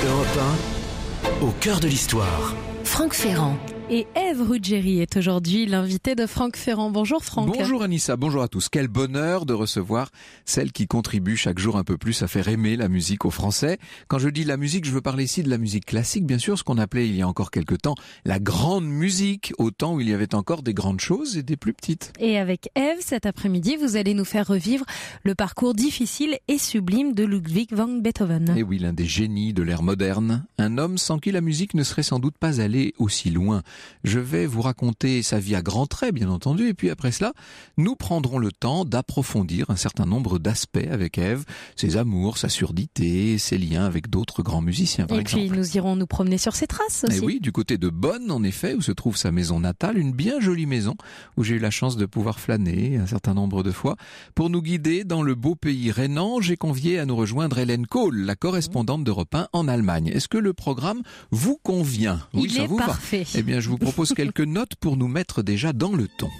Europe 1, au cœur de l'histoire. Franck Ferrand. Et Ève Ruggieri est aujourd'hui l'invitée de Franck Ferrand. Bonjour Franck. Bonjour Anissa, bonjour à tous. Quel bonheur de recevoir celle qui contribue chaque jour un peu plus à faire aimer la musique aux Français. Quand je dis la musique, je veux parler ici de la musique classique, bien sûr, ce qu'on appelait il y a encore quelque temps la grande musique, au temps où il y avait encore des grandes choses et des plus petites. Et avec Ève, cet après-midi, vous allez nous faire revivre le parcours difficile et sublime de Ludwig van Beethoven. Et oui, l'un des génies de l'ère moderne. Un homme sans qui la musique ne serait sans doute pas allée aussi loin. Je vais vous raconter sa vie à grands traits, bien entendu, et puis après cela, nous prendrons le temps d'approfondir un certain nombre d'aspects avec Ève, ses amours, sa surdité, ses liens avec d'autres grands musiciens, par exemple. Et puis nous irons nous promener sur ses traces aussi. Et oui, du côté de Bonn, en effet, où se trouve sa maison natale, une bien jolie maison, où j'ai eu la chance de pouvoir flâner un certain nombre de fois. Pour nous guider dans le beau pays rhénan, j'ai convié à nous rejoindre Hélène Kohl, la correspondante d'Europe 1 en Allemagne. Est-ce que le programme vous convient? Oui, Il ça est vous parfait. va. Eh bien, je vous propose quelques notes pour nous mettre déjà dans le ton.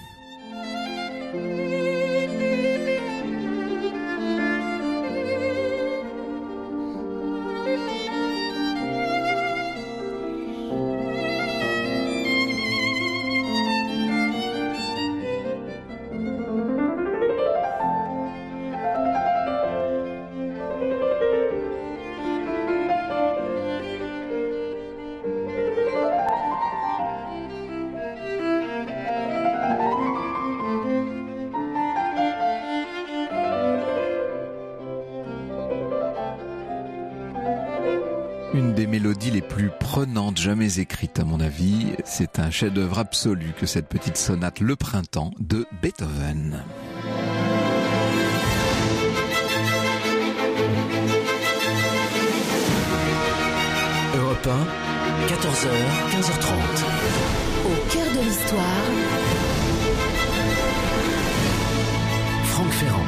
Une des mélodies les plus prenantes jamais écrites à mon avis, c'est un chef-d'œuvre absolu que cette petite sonate Le Printemps de Beethoven. Europe 1, 14h, 15h30. Au cœur de l'histoire. Franck Ferrand.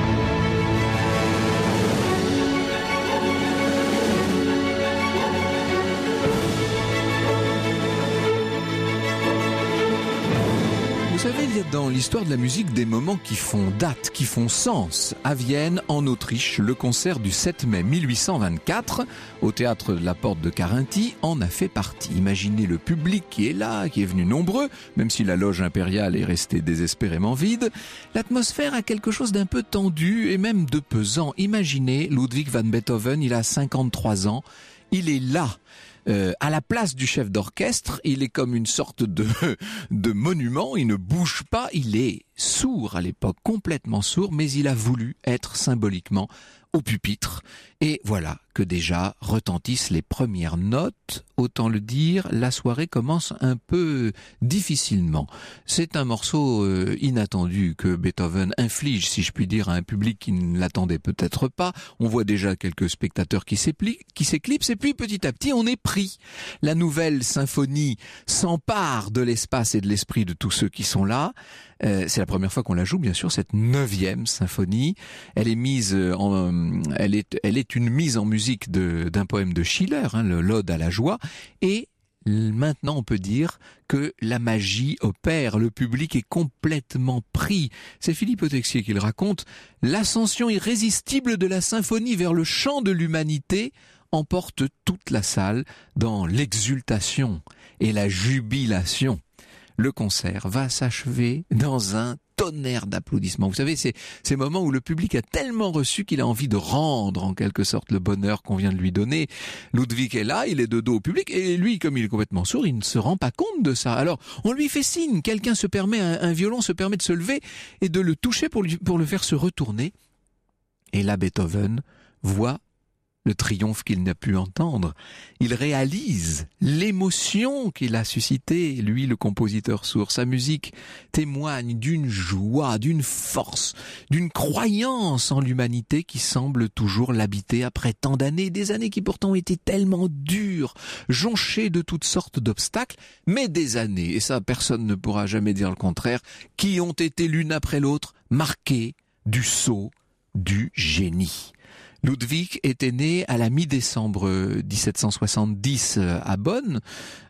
Vous savez, il y a dans l'histoire de la musique des moments qui font date, qui font sens. À Vienne, en Autriche, le concert du 7 mai 1824, au théâtre de la Porte de Carinthie, en a fait partie. Imaginez le public qui est là, qui est venu nombreux, même si la loge impériale est restée désespérément vide. L'atmosphère a quelque chose d'un peu tendu et même de pesant. Imaginez Ludwig van Beethoven, il a 53 ans, il est là. À la place du chef d'orchestre, il est comme une sorte de monument, il ne bouge pas, il est sourd à l'époque, complètement sourd, mais il a voulu être symboliquement au pupitre. Et voilà que déjà retentissent les premières notes. Autant le dire, la soirée commence un peu difficilement. C'est un morceau inattendu que Beethoven inflige, si je puis dire, à un public qui ne l'attendait peut-être pas. On voit déjà quelques spectateurs qui s'éclipsent, et puis petit à petit on est pris. La nouvelle symphonie s'empare de l'espace et de l'esprit de tous ceux qui sont là. C'est la première fois qu'on la joue, bien sûr, cette 9e symphonie. Elle est elle est une mise en musique d'un poème de Schiller, l'Ode à la joie. Et maintenant, on peut dire que la magie opère. Le public est complètement pris. C'est Philippe Texier qui le raconte. L'ascension irrésistible de la symphonie vers le chant de l'humanité emporte toute la salle dans l'exultation et la jubilation. Le concert va s'achever dans un tonnerre d'applaudissements. Vous savez, c'est ces moments où le public a tellement reçu qu'il a envie de rendre en quelque sorte le bonheur qu'on vient de lui donner. Ludwig est là, il est de dos au public, et lui, comme il est complètement sourd, il ne se rend pas compte de ça. Alors, on lui fait signe, quelqu'un se permet, un violon se permet de se lever et de le toucher pour le faire se retourner. Et là, Beethoven voit le triomphe qu'il n'a pu entendre. Il réalise l'émotion qu'il a suscitée, lui, le compositeur sourd. Sa musique témoigne d'une joie, d'une force, d'une croyance en l'humanité qui semble toujours l'habiter après tant d'années, des années qui pourtant ont été tellement dures, jonchées de toutes sortes d'obstacles, mais des années, et ça personne ne pourra jamais dire le contraire, qui ont été l'une après l'autre marquées du sceau du génie. Ludwig était né à la mi-décembre 1770 à Bonn.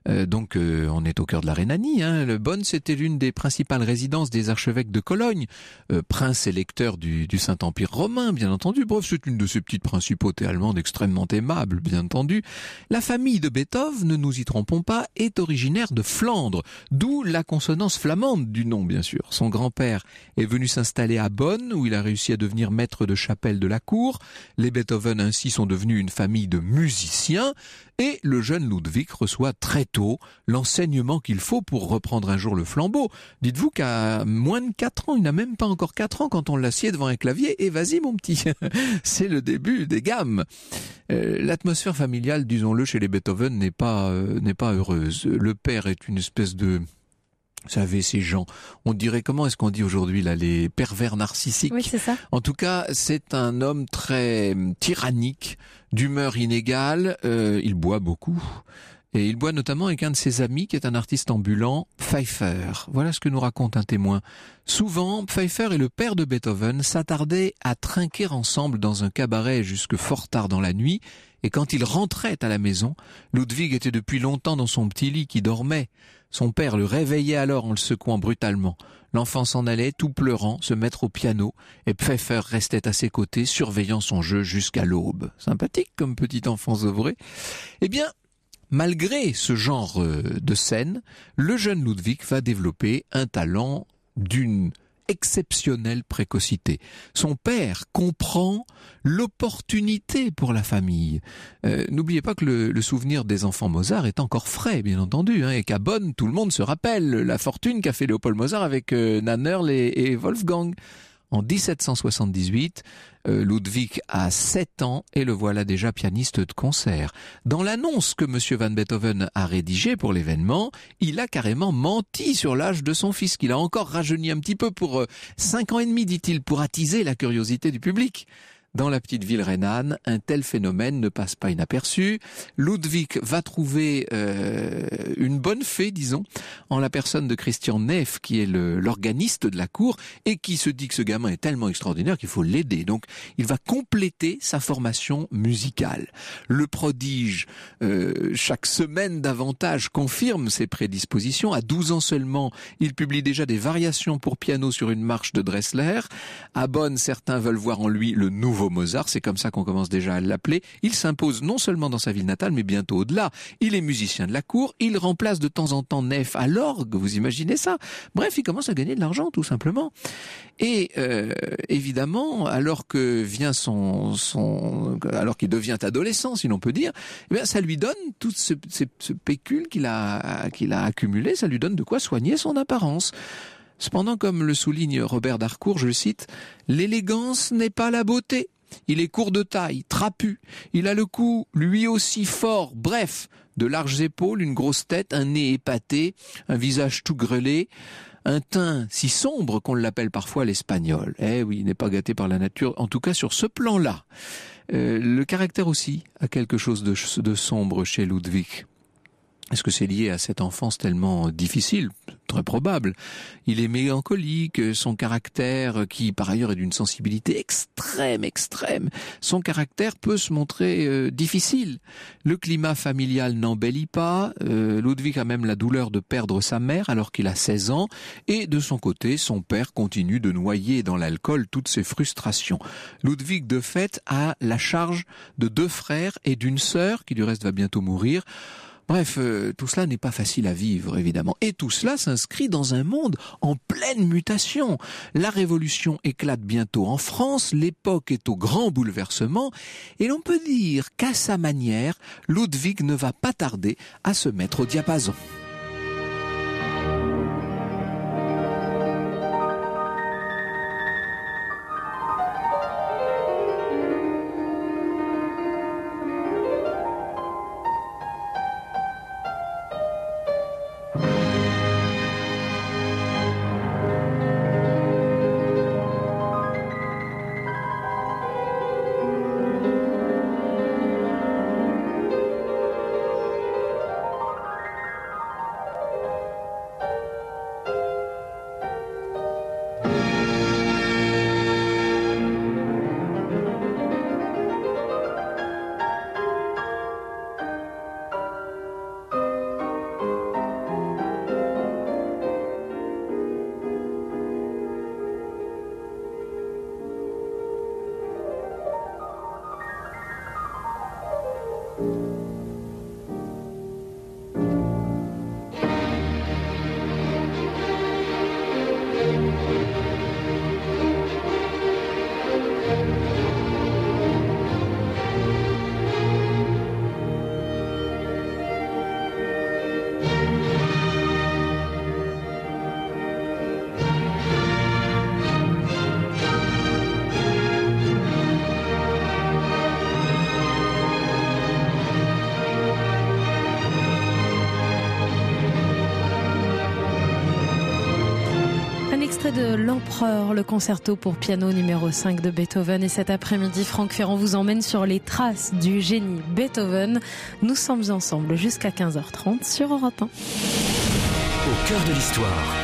On est au cœur de la Rhénanie. Le Bonn, c'était l'une des principales résidences des archevêques de Cologne, prince électeur du Saint-Empire romain, bien entendu. Bref, c'est une de ces petites principautés allemandes extrêmement aimables, bien entendu. La famille de Beethoven, ne nous y trompons pas, est originaire de Flandre, d'où la consonance flamande du nom, bien sûr. Son grand-père est venu s'installer à Bonn, où il a réussi à devenir maître de chapelle de la cour. Les Beethoven ainsi sont devenus une famille de musiciens, et le jeune Ludwig reçoit très tôt l'enseignement qu'il faut pour reprendre un jour le flambeau. Dites-vous qu'à moins de 4 ans, il n'a même pas encore 4 ans quand on l'assied devant un clavier, et vas-y mon petit, c'est le début des gammes. L'atmosphère familiale, disons-le, chez les Beethoven n'est pas heureuse. Le père est une espèce de... Vous savez, ces gens, on dirait, comment est-ce qu'on dit aujourd'hui là, les pervers narcissiques. Oui, c'est ça. En tout cas, c'est un homme très tyrannique, d'humeur inégale, il boit beaucoup. Et il boit notamment avec un de ses amis qui est un artiste ambulant, Pfeiffer. Voilà ce que nous raconte un témoin. Souvent, Pfeiffer et le père de Beethoven s'attardaient à trinquer ensemble dans un cabaret jusque fort tard dans la nuit, et quand ils rentraient à la maison, Ludwig était depuis longtemps dans son petit lit qui dormait. Son père le réveillait alors en le secouant brutalement. L'enfant s'en allait, tout pleurant, se mettre au piano, et Pfeiffer restait à ses côtés, surveillant son jeu jusqu'à l'aube. Sympathique comme petit enfant zeuvré. Eh bien, malgré ce genre de scène, le jeune Ludwig va développer un talent d'une exceptionnelle précocité. Son père comprend l'opportunité pour la famille. N'oubliez pas que le souvenir des enfants Mozart est encore frais, bien entendu, et qu'à Bonn, tout le monde se rappelle la fortune qu'a fait Léopold Mozart avec Nannerl et Wolfgang. En 1778, Ludwig a 7 ans et le voilà déjà pianiste de concert. Dans l'annonce que M. Van Beethoven a rédigée pour l'événement, il a carrément menti sur l'âge de son fils, qu'il a encore rajeuni un petit peu pour 5 ans et demi, dit-il, pour attiser la curiosité du public. Dans la petite ville rhénane, un tel phénomène ne passe pas inaperçu. Ludwig va trouver une bonne fée, disons, en la personne de Christian Neff, qui est l'organiste de la cour, et qui se dit que ce gamin est tellement extraordinaire qu'il faut l'aider. Donc, il va compléter sa formation musicale. Le prodige, chaque semaine davantage, confirme ses prédispositions. À 12 ans seulement, il publie déjà des variations pour piano sur une marche de Dressler. À Bonn, certains veulent voir en lui le nouveau Mozart, c'est comme ça qu'on commence déjà à l'appeler. Il s'impose non seulement dans sa ville natale, mais bientôt au-delà. Il est musicien de la cour, il remplace de temps en temps Neff à l'orgue, vous imaginez ça? Bref, il commence à gagner de l'argent, tout simplement. Et évidemment, alors que vient alors qu'il devient adolescent, si l'on peut dire, eh bien, ça lui donne tout ce pécule qu'il a accumulé, ça lui donne de quoi soigner son apparence. Cependant, comme le souligne Robert d'Harcourt, je le cite, « L'élégance n'est pas la beauté. Il est court de taille, trapu. Il a le cou, lui aussi fort. Bref, de larges épaules, une grosse tête, un nez épaté, un visage tout grêlé, un teint si sombre qu'on l'appelle parfois l'espagnol. Eh oui, il n'est pas gâté par la nature, en tout cas sur ce plan-là. Le caractère aussi a quelque chose de sombre chez Ludwig. Est-ce que c'est lié à cette enfance tellement difficile? Très probable. Il est mélancolique, son caractère, qui par ailleurs est d'une sensibilité extrême, son caractère peut se montrer difficile. Le climat familial n'embellit pas, Ludwig a même la douleur de perdre sa mère alors qu'il a 16 ans, et de son côté, son père continue de noyer dans l'alcool toutes ses frustrations. Ludwig, de fait, a la charge de 2 frères et d'une sœur, qui du reste va bientôt mourir. Bref, tout cela n'est pas facile à vivre, évidemment. Et tout cela s'inscrit dans un monde en pleine mutation. La révolution éclate bientôt en France, l'époque est au grand bouleversement, et l'on peut dire qu'à sa manière, Ludwig ne va pas tarder à se mettre au diapason. De l'Empereur, le concerto pour piano numéro 5 de Beethoven. Et cet après-midi, Franck Ferrand vous emmène sur les traces du génie Beethoven. Nous sommes ensemble jusqu'à 15h30 sur Europe 1. Au cœur de l'histoire.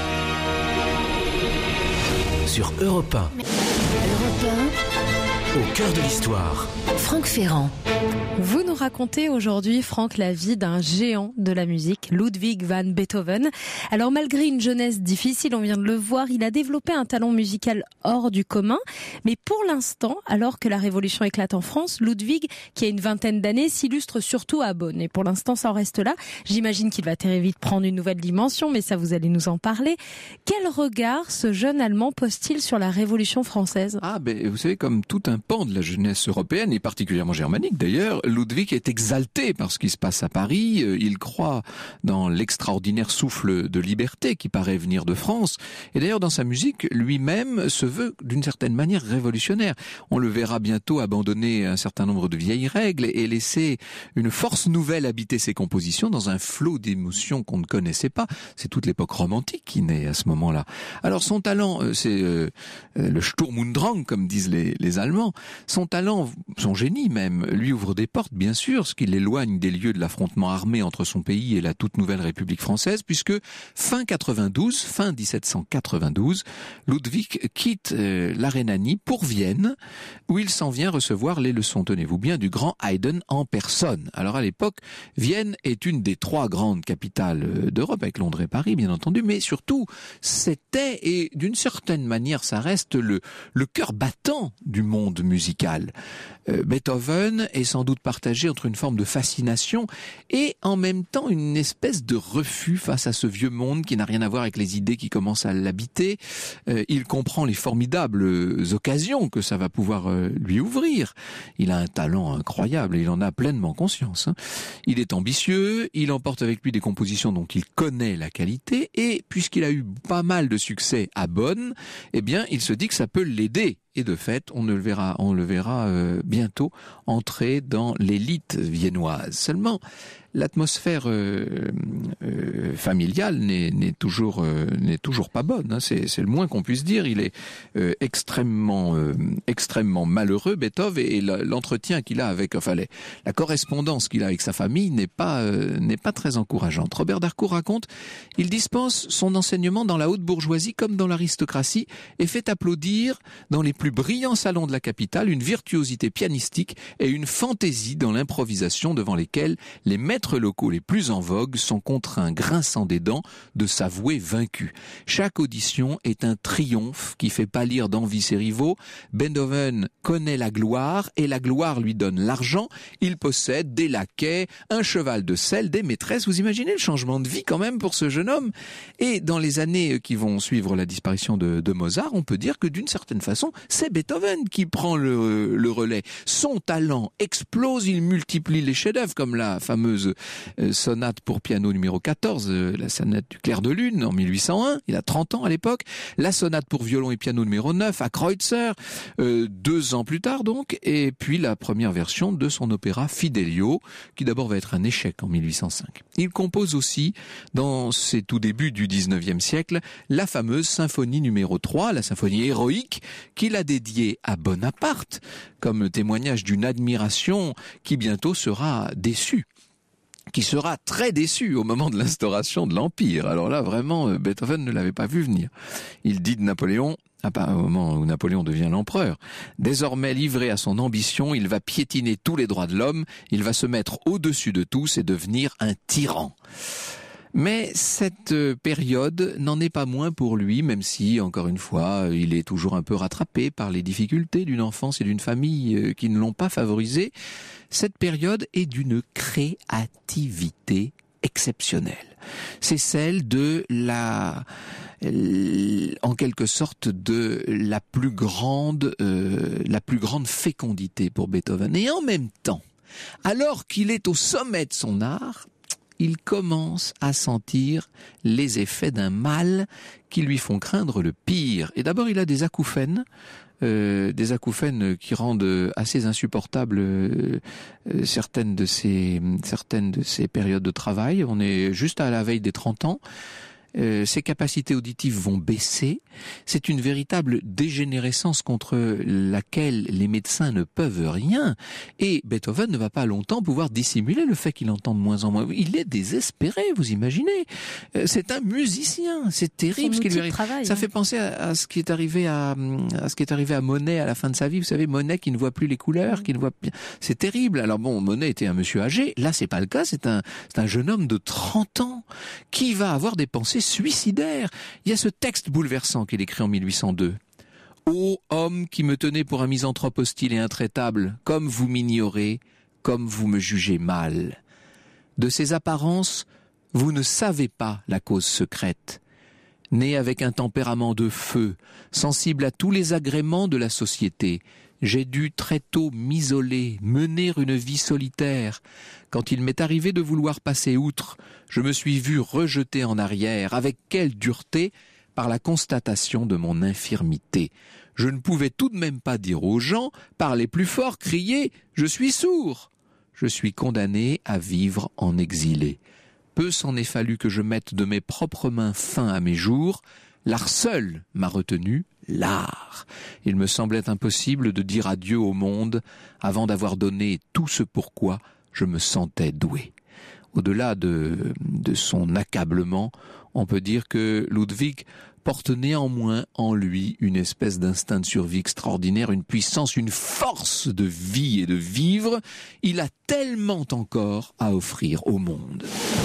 Sur Europe 1. Europe Au cœur de l'histoire. 1, Franck Ferrand. Vous nous racontez aujourd'hui, Franck, la vie d'un géant de la musique, Ludwig van Beethoven. Alors malgré une jeunesse difficile, on vient de le voir, il a développé un talent musical hors du commun. Mais pour l'instant, alors que la révolution éclate en France, Ludwig, qui a une vingtaine d'années, s'illustre surtout à Bonn. Et pour l'instant, ça en reste là. J'imagine qu'il va très vite prendre une nouvelle dimension, mais ça, vous allez nous en parler. Quel regard ce jeune Allemand pose-t-il sur la révolution française ? Vous savez, comme tout un pan de la jeunesse européenne, et particulièrement germanique d'ailleurs, Ludwig est exalté par ce qui se passe à Paris. Il croit dans l'extraordinaire souffle de liberté qui paraît venir de France. Et d'ailleurs, dans sa musique, lui-même se veut d'une certaine manière révolutionnaire. On le verra bientôt abandonner un certain nombre de vieilles règles et laisser une force nouvelle habiter ses compositions dans un flot d'émotions qu'on ne connaissait pas. C'est toute l'époque romantique qui naît à ce moment-là. Alors son talent, c'est le Sturm und Drang, comme disent les Allemands. Son talent, son génie même, lui ouvre des portes, bien sûr, ce qui l'éloigne des lieux de l'affrontement armé entre son pays et la toute nouvelle République française, puisque fin 1792, Ludwig quitte la Rhénanie pour Vienne, où il s'en vient recevoir les leçons, tenez-vous bien, du grand Haydn en personne. Alors à l'époque, Vienne est une des 3 grandes capitales d'Europe, avec Londres et Paris, bien entendu, mais surtout, c'était, et d'une certaine manière, ça reste le cœur battant du monde musical. Beethoven est sans doute partagé entre une forme de fascination et en même temps une espèce de refus face à ce vieux monde qui n'a rien à voir avec les idées qui commencent à l'habiter. Il comprend les formidables occasions que ça va pouvoir lui ouvrir. Il a un talent incroyable et il en a pleinement conscience. Il est ambitieux, il emporte avec lui des compositions dont il connaît la qualité et puisqu'il a eu pas mal de succès à Bonn, eh bien il se dit que ça peut l'aider. Et de fait, on le verra bientôt entrer dans l'élite viennoise. Seulement, l'atmosphère familiale n'est toujours pas bonne. C'est le moins qu'on puisse dire. Il est extrêmement malheureux, Beethoven, et l'entretien qu'il a avec, la correspondance qu'il a avec sa famille n'est pas très encourageante. Robert Darcourt raconte, il dispense son enseignement dans la haute bourgeoisie comme dans l'aristocratie et fait applaudir dans les plus brillants salons de la capitale une virtuosité pianistique et une fantaisie dans l'improvisation devant lesquelles les maîtres locaux les plus en vogue sont contraints, grinçant des dents, de s'avouer vaincus. Chaque audition est un triomphe qui fait pâlir d'envie ses rivaux. Beethoven connaît la gloire et la gloire lui donne l'argent. Il possède des laquais, un cheval de selle, des maîtresses. Vous imaginez le changement de vie quand même pour ce jeune homme? Et dans les années qui vont suivre la disparition de Mozart, on peut dire que d'une certaine façon, c'est Beethoven qui prend le relais. Son talent explose, il multiplie les chefs-d'œuvre comme la fameuse sonate pour piano numéro 14, la sonate du clair de lune en 1801, il a 30 ans à l'époque, la sonate pour violon et piano numéro 9 à Kreutzer, 2 ans plus tard donc, et puis la première version de son opéra Fidelio, qui d'abord va être un échec en 1805. Il compose aussi, dans ses tout débuts du 19e siècle, la fameuse symphonie numéro 3, la symphonie héroïque, qu'il a dédiée à Bonaparte, comme témoignage d'une admiration qui bientôt sera déçue. Qui sera très déçu au moment de l'instauration de l'Empire. Alors là, vraiment, Beethoven ne l'avait pas vu venir. Il dit de Napoléon, au moment où Napoléon devient l'empereur, désormais livré à son ambition, il va piétiner tous les droits de l'homme, il va se mettre au-dessus de tous et devenir un tyran. Mais cette période n'en est pas moins pour lui, même si, encore une fois, il est toujours un peu rattrapé par les difficultés d'une enfance et d'une famille qui ne l'ont pas favorisé. Cette période est d'une créativité exceptionnelle. C'est celle de en quelque sorte de la plus grande fécondité pour Beethoven. Et en même temps, alors qu'il est au sommet de son art, il commence à sentir les effets d'un mal qui lui font craindre le pire. Et d'abord, il a des acouphènes qui rendent assez insupportables certaines de ses périodes de travail. On est juste à la veille des 30 ans. Ses capacités auditives vont baisser. C'est une véritable dégénérescence contre laquelle les médecins ne peuvent rien. Et Beethoven ne va pas longtemps pouvoir dissimuler le fait qu'il entend de moins en moins. Il est désespéré, vous imaginez. C'est un musicien. C'est terrible ce qui lui arrive. Ça fait penser à ce qui est arrivé à Monet à la fin de sa vie. Vous savez, Monet qui ne voit plus les couleurs, qui ne voit plus. C'est terrible. Alors bon, Monet était un monsieur âgé. Là, c'est pas le cas. C'est un jeune homme de 30 ans qui va avoir des pensées suicidaire. Il y a ce texte bouleversant qu'il écrit en 1802. « Ô homme qui me tenez pour un misanthrope hostile et intraitable, comme vous m'ignorez, comme vous me jugez mal. De ces apparences, vous ne savez pas la cause secrète. Né avec un tempérament de feu, sensible à tous les agréments de la société, j'ai dû très tôt m'isoler, mener une vie solitaire. Quand il m'est arrivé de vouloir passer outre, je me suis vu rejeté en arrière. Avec quelle dureté ? Par la constatation de mon infirmité. Je ne pouvais tout de même pas dire aux gens, parler plus fort, crier « Je suis sourd !» Je suis condamné à vivre en exilé. Peu s'en est fallu que je mette de mes propres mains fin à mes jours. L'art seul m'a retenu, l'art. Il me semblait impossible de dire adieu au monde avant d'avoir donné tout ce pourquoi je me sentais doué. Au-delà de son accablement, on peut dire que Ludwig porte néanmoins en lui une espèce d'instinct de survie extraordinaire, une puissance, une force de vie et de vivre. Il a tellement encore à offrir au monde.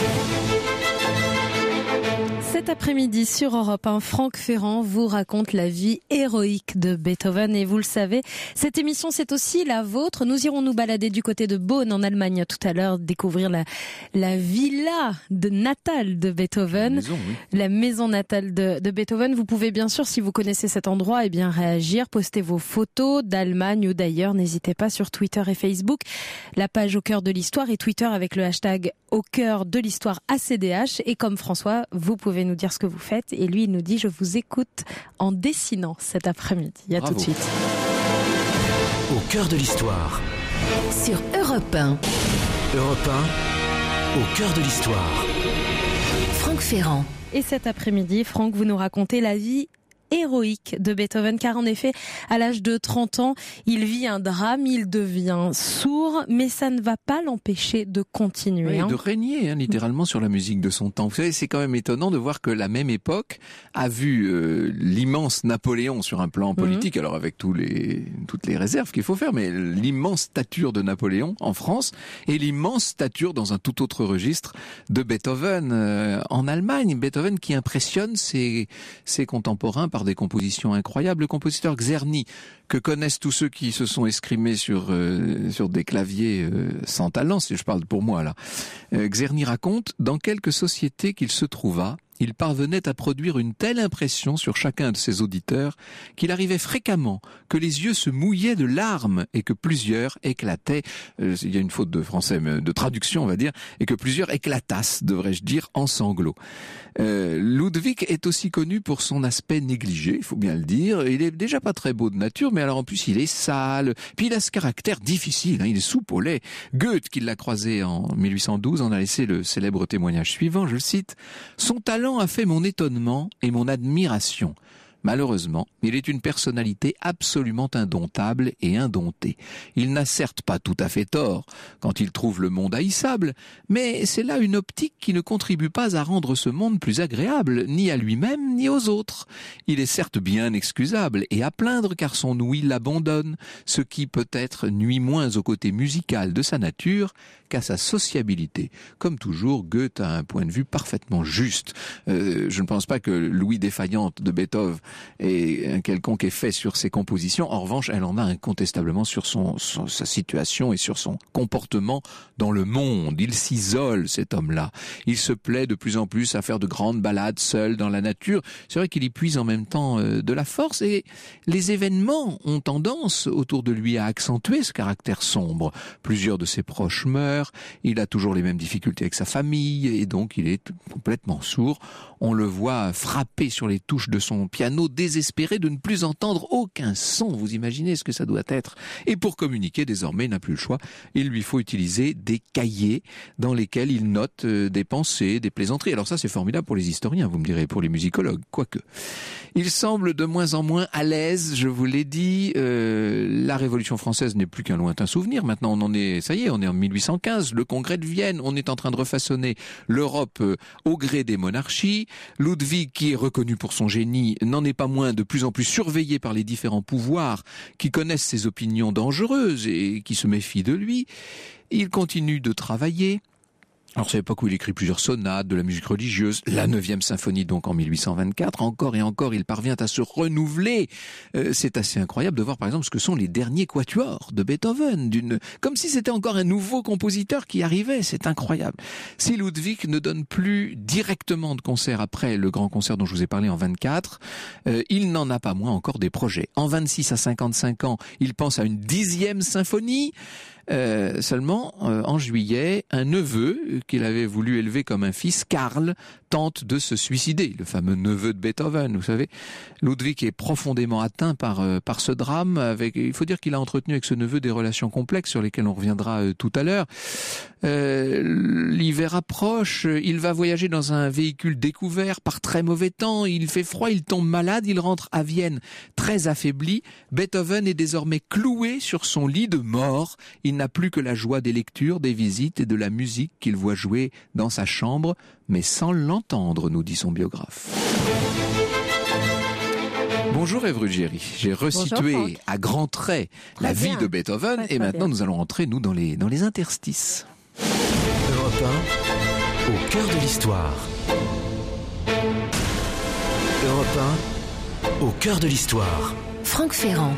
Cet après-midi sur Europe 1, Franck Ferrand vous raconte la vie héroïque de Beethoven. Et vous le savez, cette émission, c'est aussi la vôtre. Nous irons nous balader du côté de Bonn, en Allemagne, tout à l'heure, découvrir la villa natale de Beethoven. La maison natale de Beethoven. Vous pouvez bien sûr, si vous connaissez cet endroit, réagir, poster vos photos d'Allemagne ou d'ailleurs. N'hésitez pas sur Twitter et Facebook. La page Au cœur de l'histoire et Twitter avec le hashtag Au cœur de l'histoire ACDH. Et comme François, vous pouvez nous dire ce que vous faites. Et lui, il nous dit « Je vous écoute en dessinant cet après-midi ». À tout de suite. Au cœur de l'histoire. Sur Europe 1. Europe 1, au cœur de l'histoire. Franck Ferrand. Et cet après-midi, Franck, vous nous racontez la vie héroïque de Beethoven, car en effet, à l'âge de 30 ans, il vit un drame, il devient sourd, mais ça ne va pas l'empêcher de continuer. Oui, de régner littéralement sur la musique de son temps. Vous savez, c'est quand même étonnant de voir que la même époque a vu l'immense Napoléon sur un plan politique, alors avec toutes les réserves qu'il faut faire, mais l'immense stature de Napoléon en France et l'immense stature dans un tout autre registre de Beethoven en Allemagne. Beethoven qui impressionne ses contemporains par des compositions incroyables. Le compositeur Czerny, que connaissent tous ceux qui se sont escrimés sur des claviers sans talent, si je parle pour moi là. Czerny raconte dans quelques sociétés qu'il se trouva, il parvenait à produire une telle impression sur chacun de ses auditeurs qu'il arrivait fréquemment que les yeux se mouillaient de larmes et que plusieurs éclataient, il y a une faute de français, mais de traduction on va dire, et que plusieurs éclatassent, devrais-je dire, en sanglots. Ludwig est aussi connu pour son aspect négligé, il faut bien le dire. Il est déjà pas très beau de nature, mais alors en plus il est sale, puis il a ce caractère difficile, il est soupe au lait. Goethe, qui l'a croisé en 1812, en a laissé le célèbre témoignage suivant, je le cite: « Son talent a fait mon étonnement et mon admiration. Malheureusement, il est une personnalité absolument indomptable et indomptée. Il n'a certes pas tout à fait tort quand il trouve le monde haïssable, mais c'est là une optique qui ne contribue pas à rendre ce monde plus agréable, ni à lui-même, ni aux autres. Il est certes bien excusable et à plaindre car son ouïe l'abandonne, ce qui peut-être nuit moins au côté musical de sa nature qu'à sa sociabilité. Comme toujours, Goethe a un point de vue parfaitement juste. Je ne pense pas que l'ouïe défaillante de Beethoven ait un quelconque effet sur ses compositions. En revanche, elle en a incontestablement sur sa situation et sur son comportement dans le monde. Il s'isole, cet homme-là. Il se plaît de plus en plus à faire de grandes balades seul dans la nature. C'est vrai qu'il y puise en même temps de la force et les événements ont tendance autour de lui à accentuer ce caractère sombre. Plusieurs de ses proches meurent, il a toujours les mêmes difficultés avec sa famille et donc il est complètement sourd. On le voit frapper sur les touches de son piano, désespéré de ne plus entendre aucun son. Vous imaginez ce que ça doit être. Et pour communiquer, désormais, il n'a plus le choix. Il lui faut utiliser des cahiers dans lesquels il note des pensées, des plaisanteries. Alors ça, c'est formidable pour les historiens, vous me direz, pour les musicologues, quoique. Il semble de moins en moins à l'aise, je vous l'ai dit. La Révolution française n'est plus qu'un lointain souvenir. Maintenant, on en est, ça y est, on est en 1815. Le Congrès de Vienne, on est en train de refaçonner l'Europe au gré des monarchies. Ludwig, qui est reconnu pour son génie, n'en est pas moins de plus en plus surveillé par les différents pouvoirs qui connaissent ses opinions dangereuses et qui se méfient de lui. Il continue de travailler. Alors c'est à l'époque où il écrit plusieurs sonates, de la musique religieuse, la 9e symphonie donc en 1824, encore et encore il parvient à se renouveler. C'est assez incroyable de voir par exemple ce que sont les derniers quatuors de Beethoven, comme si c'était encore un nouveau compositeur qui arrivait, c'est incroyable. Si Ludwig ne donne plus directement de concert après le grand concert dont je vous ai parlé en 24, il n'en a pas moins encore des projets. En 26 à 55 ans, il pense à une 10e symphonie. Seulement, en juillet, un neveu qu'il avait voulu élever comme un fils, Karl, tente de se suicider. Le fameux neveu de Beethoven, vous savez. Ludwig est profondément atteint par ce drame. Il faut dire qu'il a entretenu avec ce neveu des relations complexes sur lesquelles on reviendra tout à l'heure. L'hiver approche, il va voyager dans un véhicule découvert par très mauvais temps, il fait froid, il tombe malade, il rentre à Vienne très affaibli. Beethoven est désormais cloué sur son lit de mort. Il n'a plus que la joie des lectures, des visites et de la musique qu'il voit jouer dans sa chambre, mais sans l'entendre, nous dit son biographe. Bonjour Ève Ruggieri, j'ai resitué à grands traits la vie de Beethoven et maintenant nous allons entrer nous dans les interstices. Europe 1, au cœur de l'histoire. Europe 1, au cœur de l'histoire. Franck Ferrand.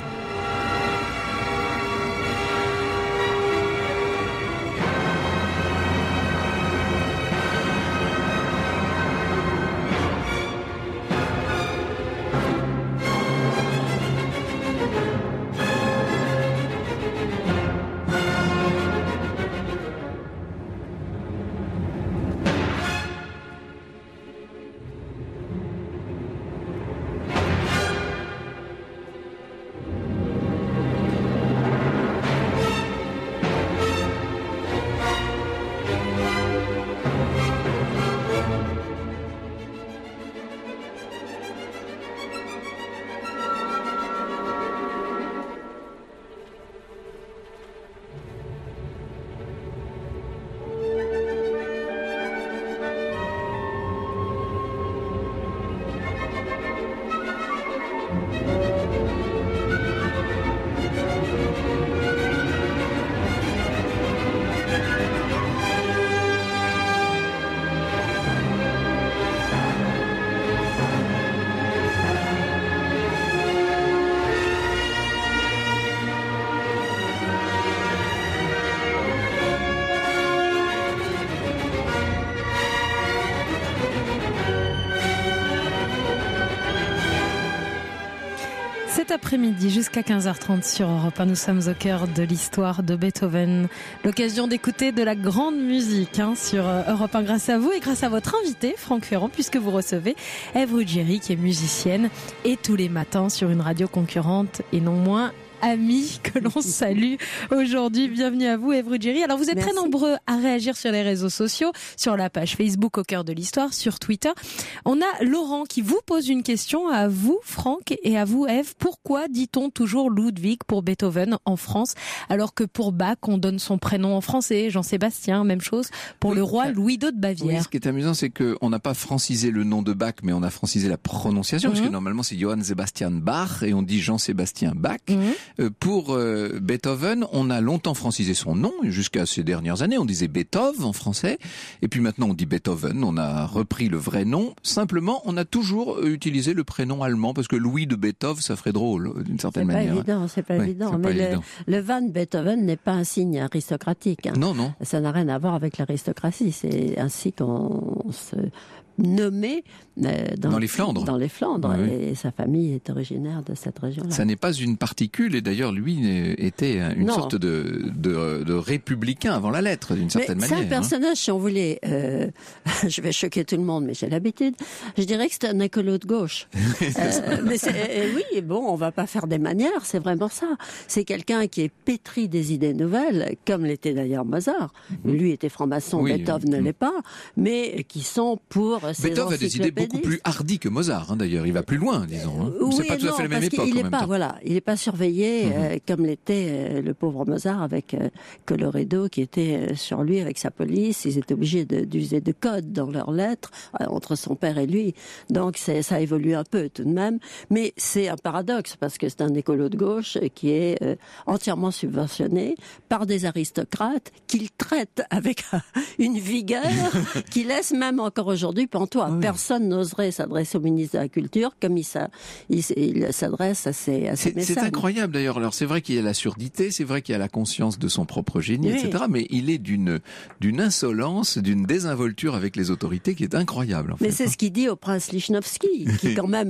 Cet après-midi jusqu'à 15h30 sur Europe 1, nous sommes au cœur de l'histoire de Beethoven. L'occasion d'écouter de la grande musique sur Europe 1 grâce à vous et grâce à votre invité Franck Ferrand, puisque vous recevez Ève Ruggieri qui est musicienne et tous les matins sur une radio concurrente et non moins amis que l'on salue aujourd'hui. Bienvenue à vous, Ève Ruggieri. Alors vous êtes très nombreux à réagir sur les réseaux sociaux, sur la page Facebook Au cœur de l'histoire, sur Twitter. On a Laurent qui vous pose une question à vous, Franck, et à vous, Ève. Pourquoi dit-on toujours Ludwig pour Beethoven en France, alors que pour Bach, on donne son prénom en français, Jean-Sébastien, même chose pour le roi Louis II de Bavière. Oui, ce qui est amusant, c'est qu'on n'a pas francisé le nom de Bach, mais on a francisé la prononciation, parce que normalement c'est Johann Sebastian Bach, et on dit Jean-Sébastien Bach. Pour Beethoven, on a longtemps francisé son nom, jusqu'à ces dernières années, on disait Beethoven en français, et puis maintenant on dit Beethoven, on a repris le vrai nom. Simplement, on a toujours utilisé le prénom allemand, parce que Louis de Beethoven, ça ferait drôle, d'une certaine manière. C'est pas évident. Mais le Van Beethoven n'est pas un signe aristocratique. Hein. Non. Ça n'a rien à voir avec l'aristocratie. C'est ainsi qu'on se nommé dans les Flandres. Dans les Flandres, oui. Et sa famille est originaire de cette région-là. Ça n'est pas une particule, et d'ailleurs lui était une sorte de républicain avant la lettre, d'une certaine manière. C'est un personnage, si on voulait, je vais choquer tout le monde, mais j'ai l'habitude, je dirais que c'est un écolo de gauche. Oui, bon, on va pas faire des manières, c'est vraiment ça. C'est quelqu'un qui est pétri des idées nouvelles, comme l'était d'ailleurs Mozart. Lui était franc-maçon, Beethoven ne l'est pas, mais qui sont pour Beethoven a des idées beaucoup plus hardies que Mozart, d'ailleurs. Il va plus loin, disons. Hein. Oui, c'est pas tout à fait la même époque. Il n'est pas surveillé comme l'était le pauvre Mozart avec Colloredo qui était sur lui avec sa police. Ils étaient obligés d'user de codes dans leurs lettres entre son père et lui. Donc ça évolue un peu tout de même. Mais c'est un paradoxe parce que c'est un écolo de gauche qui est entièrement subventionné par des aristocrates qu'il traite avec une vigueur qui laisse même encore aujourd'hui pantois. Oui. Personne n'oserait s'adresser au ministre de la Culture comme il s'adresse à ses messages. C'est incroyable d'ailleurs. Alors c'est vrai qu'il y a la surdité, c'est vrai qu'il y a la conscience de son propre génie, etc. Mais il est d'une insolence, d'une désinvolture avec les autorités qui est incroyable. Mais c'est ce qu'il dit au prince Lichnowsky, qui quand même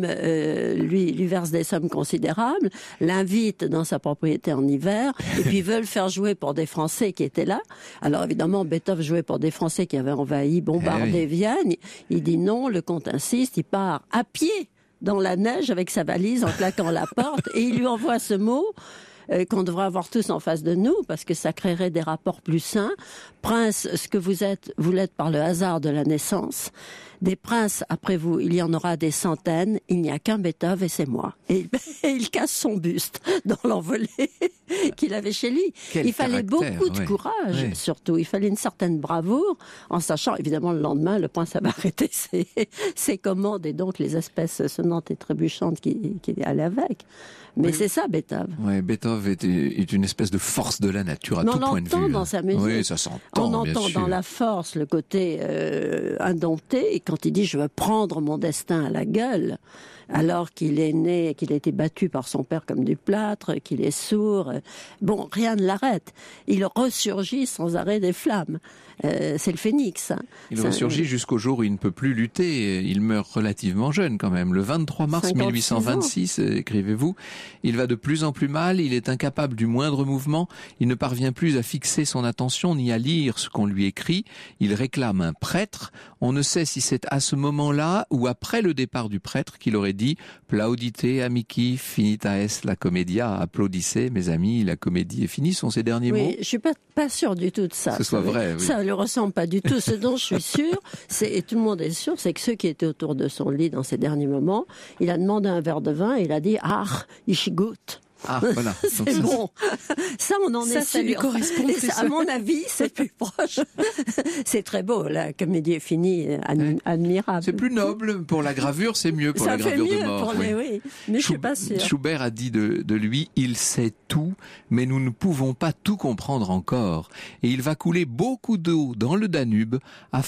lui verse des sommes considérables, l'invite dans sa propriété en hiver, et puis veut le faire jouer pour des Français qui étaient là. Alors évidemment, Beethoven jouait pour des Français qui avaient envahi, bombardé Vienne. Il dit non, le comte insiste, il part à pied dans la neige avec sa valise en claquant la porte et il lui envoie ce mot qu'on devrait avoir tous en face de nous parce que ça créerait des rapports plus sains. Prince, ce que vous l'êtes par le hasard de la naissance. Des princes, après vous, il y en aura des centaines, il n'y a qu'un Beethoven et c'est moi. Et il casse son buste dans l'envolée qu'il avait chez lui. Il fallait beaucoup de courage, surtout. Il fallait une certaine bravoure, en sachant, évidemment, le lendemain, le prince avait arrêté ses commandes et donc les espèces sonnantes et trébuchantes qui allaient avec. Mais c'est ça, Beethoven. Oui, Beethoven est une espèce de force de la nature à tout point de vue. On l'entend dans sa musique. Oui, ça s'entend, on entend dans la force le côté indompté. Et quand il dit « je veux prendre mon destin à la gueule », alors qu'il est né, qu'il a été battu par son père comme du plâtre, qu'il est sourd, bon, rien ne l'arrête. Il ressurgit sans arrêt des flammes. C'est le phénix. Hein. Il ressurgit jusqu'au jour où il ne peut plus lutter. Il meurt relativement jeune quand même. Le 23 mars 1826, écrivez-vous, il va de plus en plus mal, il est incapable du moindre mouvement, il ne parvient plus à fixer son attention ni à lire ce qu'on lui écrit. Il réclame un prêtre. On ne sait si c'est à ce moment-là ou après le départ du prêtre qu'il aurait dit « Plaudite, amici, finita est la commedia ». Applaudissez, mes amis, la comédie est finie, sont ces derniers mots. Oui, je suis pas sûr du tout de ça. Que ce soit vrai, oui. Ça ne le ressemble pas du tout. Ce dont je suis sûr, et tout le monde est sûr, c'est que ceux qui étaient autour de son lit dans ces derniers moments, il a demandé un verre de vin et il a dit « Ach, ich gut ». Ah, voilà. C'est bon. Ça, on en est sûr. Ça lui correspond. À mon avis, c'est plus proche. C'est très beau. La comédie est finie, admirable. C'est plus noble. Pour la gravure, c'est mieux pour la gravure de mort. Oui. Mais je suis pas sûre. Schubert a dit de lui, il sait tout, mais nous ne pouvons pas tout comprendre encore. Et il va couler beaucoup d'eau dans le Danube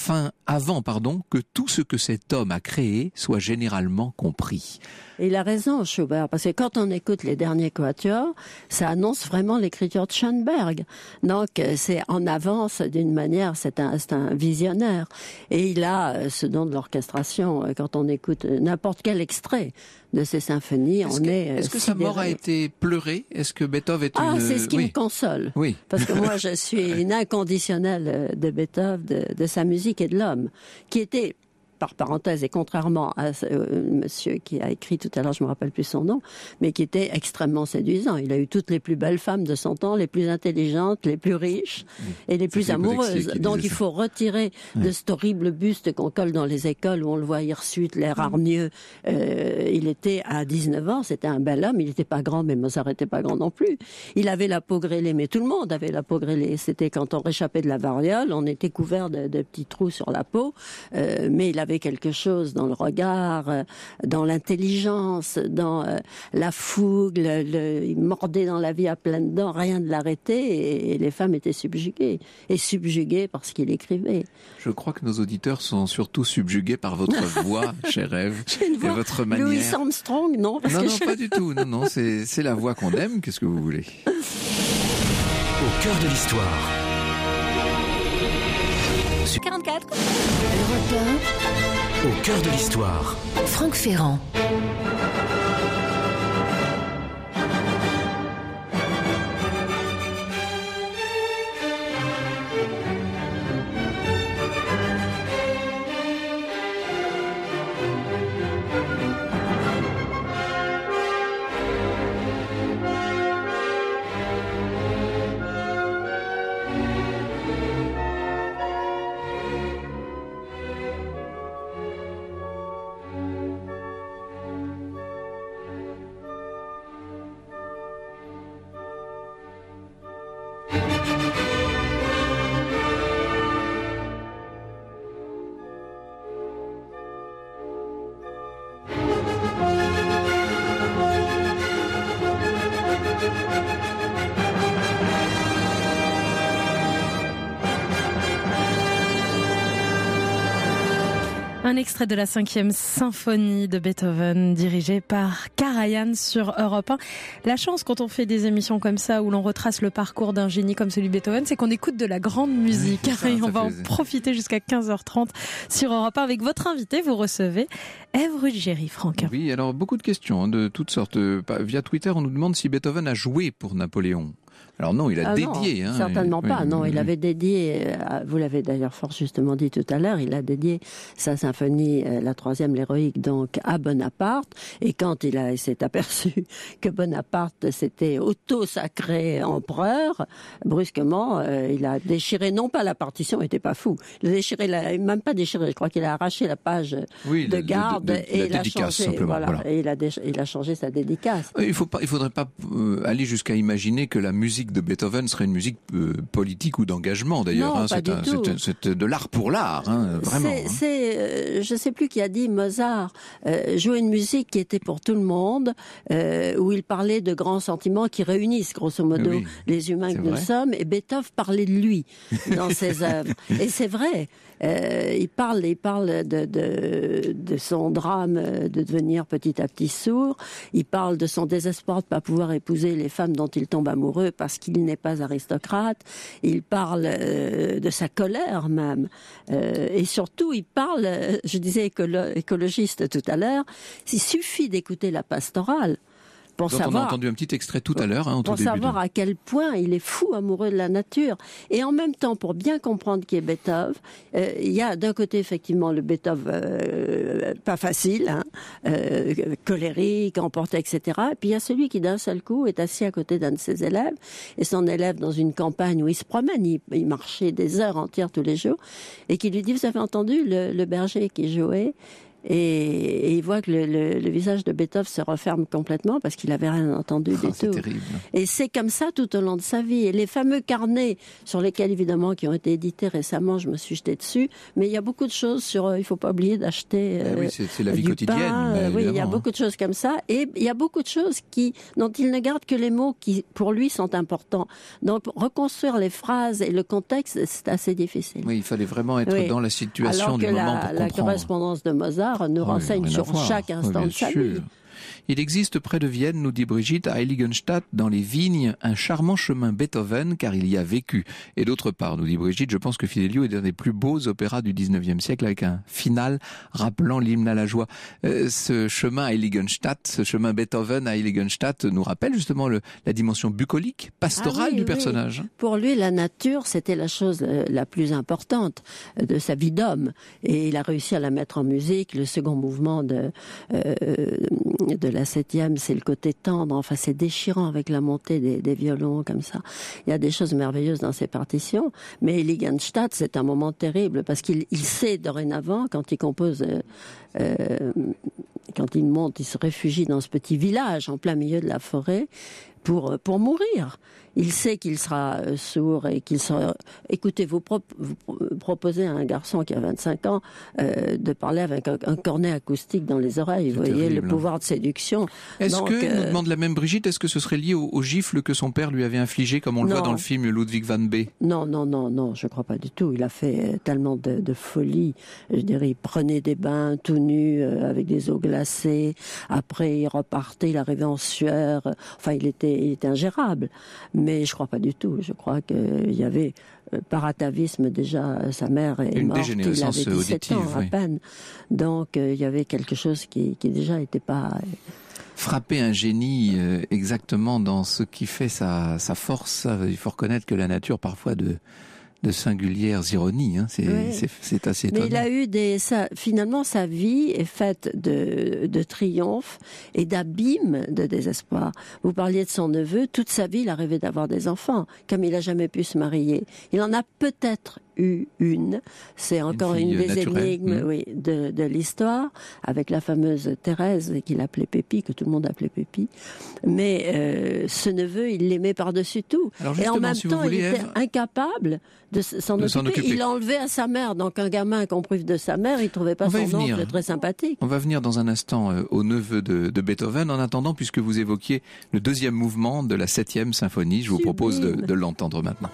avant que tout ce que cet homme a créé soit généralement compris. Et il a raison, Schubert, parce que quand on écoute les derniers quatuors, ça annonce vraiment l'écriture de Schoenberg. Donc, c'est en avance d'une manière, c'est un visionnaire. Et il a ce don de l'orchestration. Quand on écoute n'importe quel extrait de ces symphonies, Est-ce que sa mort a été pleurée? Est-ce que Beethoven est une... c'est ce qui me console. Oui. Parce que moi, je suis une inconditionnelle de Beethoven, de sa musique et de l'homme, qui était par parenthèse, et contrairement à monsieur qui a écrit tout à l'heure, je me rappelle plus son nom, mais qui était extrêmement séduisant. Il a eu toutes les plus belles femmes de son temps, les plus intelligentes, les plus riches et les plus amoureuses. Donc il faut retirer de cet horrible buste qu'on colle dans les écoles où on le voit hirsute, l'air hargneux. Il était à 19 ans, c'était un bel homme, il n'était pas grand, mais Mozart n'était pas grand non plus. Il avait la peau grêlée, mais tout le monde avait la peau grêlée. C'était quand on réchappait de la variole, on était couvert de petits trous sur la peau, mais il avait quelque chose dans le regard, dans l'intelligence, dans la fougue, il mordait dans la vie à pleines dents, rien de l'arrêter, et les femmes étaient subjuguées. Et subjuguées parce qu'il écrivait. Je crois que nos auditeurs sont surtout subjugués par votre voix, chère Ève, et votre manière. Louis Armstrong, non? Non, pas du tout. Non, c'est la voix qu'on aime. Qu'est-ce que vous voulez? Au cœur de l'histoire. 44. Europe 1. Au cœur de l'histoire. Franck Ferrand. Un extrait de la 5e symphonie de Beethoven, dirigée par Karajan sur Europe 1. La chance quand on fait des émissions comme ça, où l'on retrace le parcours d'un génie comme celui de Beethoven, c'est qu'on écoute de la grande musique. Oui, et on va en profiter jusqu'à 15h30 sur Europe 1. Avec votre invité, vous recevez Ève Ruggieri, Franck. Oui, alors beaucoup de questions de toutes sortes. Via Twitter, on nous demande si Beethoven a joué pour Napoléon. Alors non, il a dédié. Non, certainement pas. Non, il avait dédié, vous l'avez d'ailleurs fort justement dit tout à l'heure, il a dédié sa symphonie, la 3e, l'héroïque, donc à Bonaparte. Et quand il s'est aperçu que Bonaparte s'était auto-sacré empereur, brusquement, il a déchiré, non pas la partition, il n'était pas fou. Il a déchiré, même pas déchiré, je crois qu'il a arraché la page de garde et il a changé. Voilà. Et il a changé sa dédicace. Il faudrait pas aller jusqu'à imaginer que la musique de Beethoven serait une musique politique ou d'engagement d'ailleurs. Non, pas du tout. C'est de l'art pour l'art, vraiment. Je sais plus qui a dit Mozart jouait une musique qui était pour tout le monde, où il parlait de grands sentiments qui réunissent grosso modo les humains que nous sommes. Et Beethoven parlait de lui dans ses œuvres. Et c'est vrai. Il parle de son drame de devenir petit à petit sourd. Il parle de son désespoir de ne pas pouvoir épouser les femmes dont il tombe amoureux parce qu'il n'est pas aristocrate. Il parle de sa colère même. Et surtout, il parle, je disais écologiste tout à l'heure, il suffit d'écouter la pastorale. On a entendu un petit extrait tout à l'heure. Pour savoir à quel point il est fou amoureux de la nature. Et en même temps, pour bien comprendre qui est Beethoven, il y a d'un côté effectivement le Beethoven pas facile, colérique, emporté, etc. Et puis il y a celui qui d'un seul coup est assis à côté d'un de ses élèves, et son élève dans une campagne où il se promène, il marchait des heures entières tous les jours, et qui lui dit: vous avez entendu le berger qui jouait? Et il voit que le visage de Beethoven se referme complètement parce qu'il n'avait rien entendu du tout. Terrible. Et c'est comme ça tout au long de sa vie. Et les fameux carnets sur lesquels, évidemment, qui ont été édités récemment, je me suis jetée dessus. Mais il y a beaucoup de choses sur... il ne faut pas oublier d'acheter oui, c'est la vie du quotidienne. pain. Oui, il y a beaucoup de choses comme ça. Et il y a beaucoup de choses dont il ne garde que les mots qui, pour lui, sont importants. Donc, reconstruire les phrases et le contexte, c'est assez difficile. Oui, il fallait vraiment être dans la situation du moment pour comprendre. La correspondance de Mozart nous renseigne sur chaque instant de sa vie. Il existe près de Vienne, nous dit Brigitte, à Heiligenstadt, dans les vignes, un charmant chemin Beethoven, car il y a vécu. Et d'autre part, nous dit Brigitte, je pense que Fidelio est un des plus beaux opéras du 19e siècle, avec un final rappelant l'hymne à la joie. Ce chemin à Heiligenstadt, ce chemin Beethoven à Heiligenstadt nous rappelle justement la dimension bucolique, pastorale du personnage. Pour lui, la nature, c'était la chose la plus importante de sa vie d'homme. Et il a réussi à la mettre en musique. Le second mouvement de la 7e, c'est le côté tendre. Enfin, c'est déchirant avec la montée des violons comme ça. Il y a des choses merveilleuses dans ses partitions. Mais Heiligenstadt, c'est un moment terrible parce qu'il sait dorénavant, quand il compose, quand il monte, il se réfugie dans ce petit village en plein milieu de la forêt pour mourir. Il sait qu'il sera sourd et qu'il sera... Écoutez, vous proposez à un garçon qui a 25 ans de parler avec un cornet acoustique dans les oreilles. Vous voyez le pouvoir de séduction. Est-ce que, nous demande la même Brigitte, est-ce que ce serait lié aux gifles que son père lui avait infligées, comme on le voit dans le film Ludwig van Beethoven? Non, je crois pas du tout. Il a fait tellement de folie. Je dirais, il prenait des bains tout nus avec des eaux glacées. Après, il repartait, il arrivait en sueur. Enfin, il était ingérable. Mais je crois pas du tout. Je crois qu'il y avait par atavisme déjà, sa mère est morte, il avait 17 ans à peine. Donc il y avait quelque chose qui déjà n'était pas... Frapper un génie exactement dans ce qui fait sa force, il faut reconnaître que la nature parfois de singulières ironies, c'est assez étonnant. Mais il a eu finalement sa vie est faite de triomphes et d'abîmes de désespoir. Vous parliez de son neveu, toute sa vie il a rêvé d'avoir des enfants, comme il n'a jamais pu se marier. Il en a peut-être eu une, c'est encore une des énigmes de l'histoire, avec la fameuse Thérèse qu'il appelait Pépi, que tout le monde appelait Pépi. Mais ce neveu, il l'aimait par-dessus tout. Et en même temps, il était incapable de s'en occuper. Il l'enlevait à sa mère. Donc un gamin qu'on prive de sa mère, il trouvait pas son oncle très sympathique. On va venir dans un instant au neveu de Beethoven. En attendant, puisque vous évoquiez le deuxième mouvement de la 7e symphonie, je vous propose de l'entendre maintenant.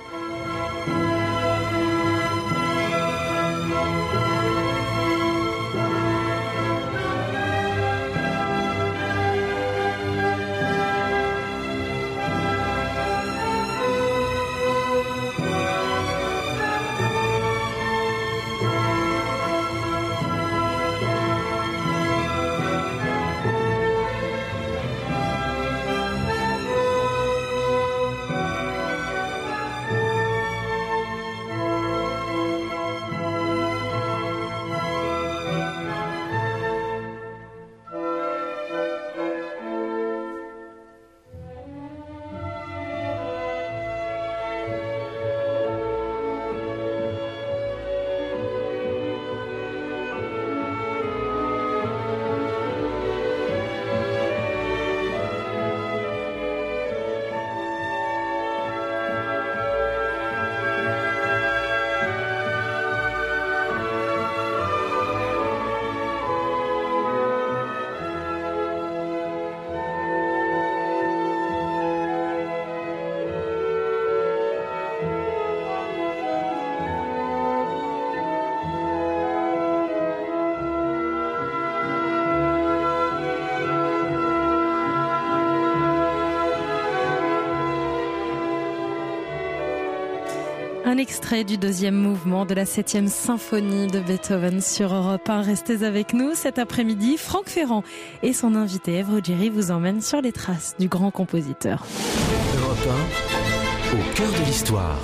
Un extrait du deuxième mouvement de la 7e symphonie de Beethoven sur Europe 1. Restez avec nous cet après-midi. Franck Ferrand et son invité Ève Ruggieri vous emmènent sur les traces du grand compositeur. Europe 1, au cœur de l'histoire.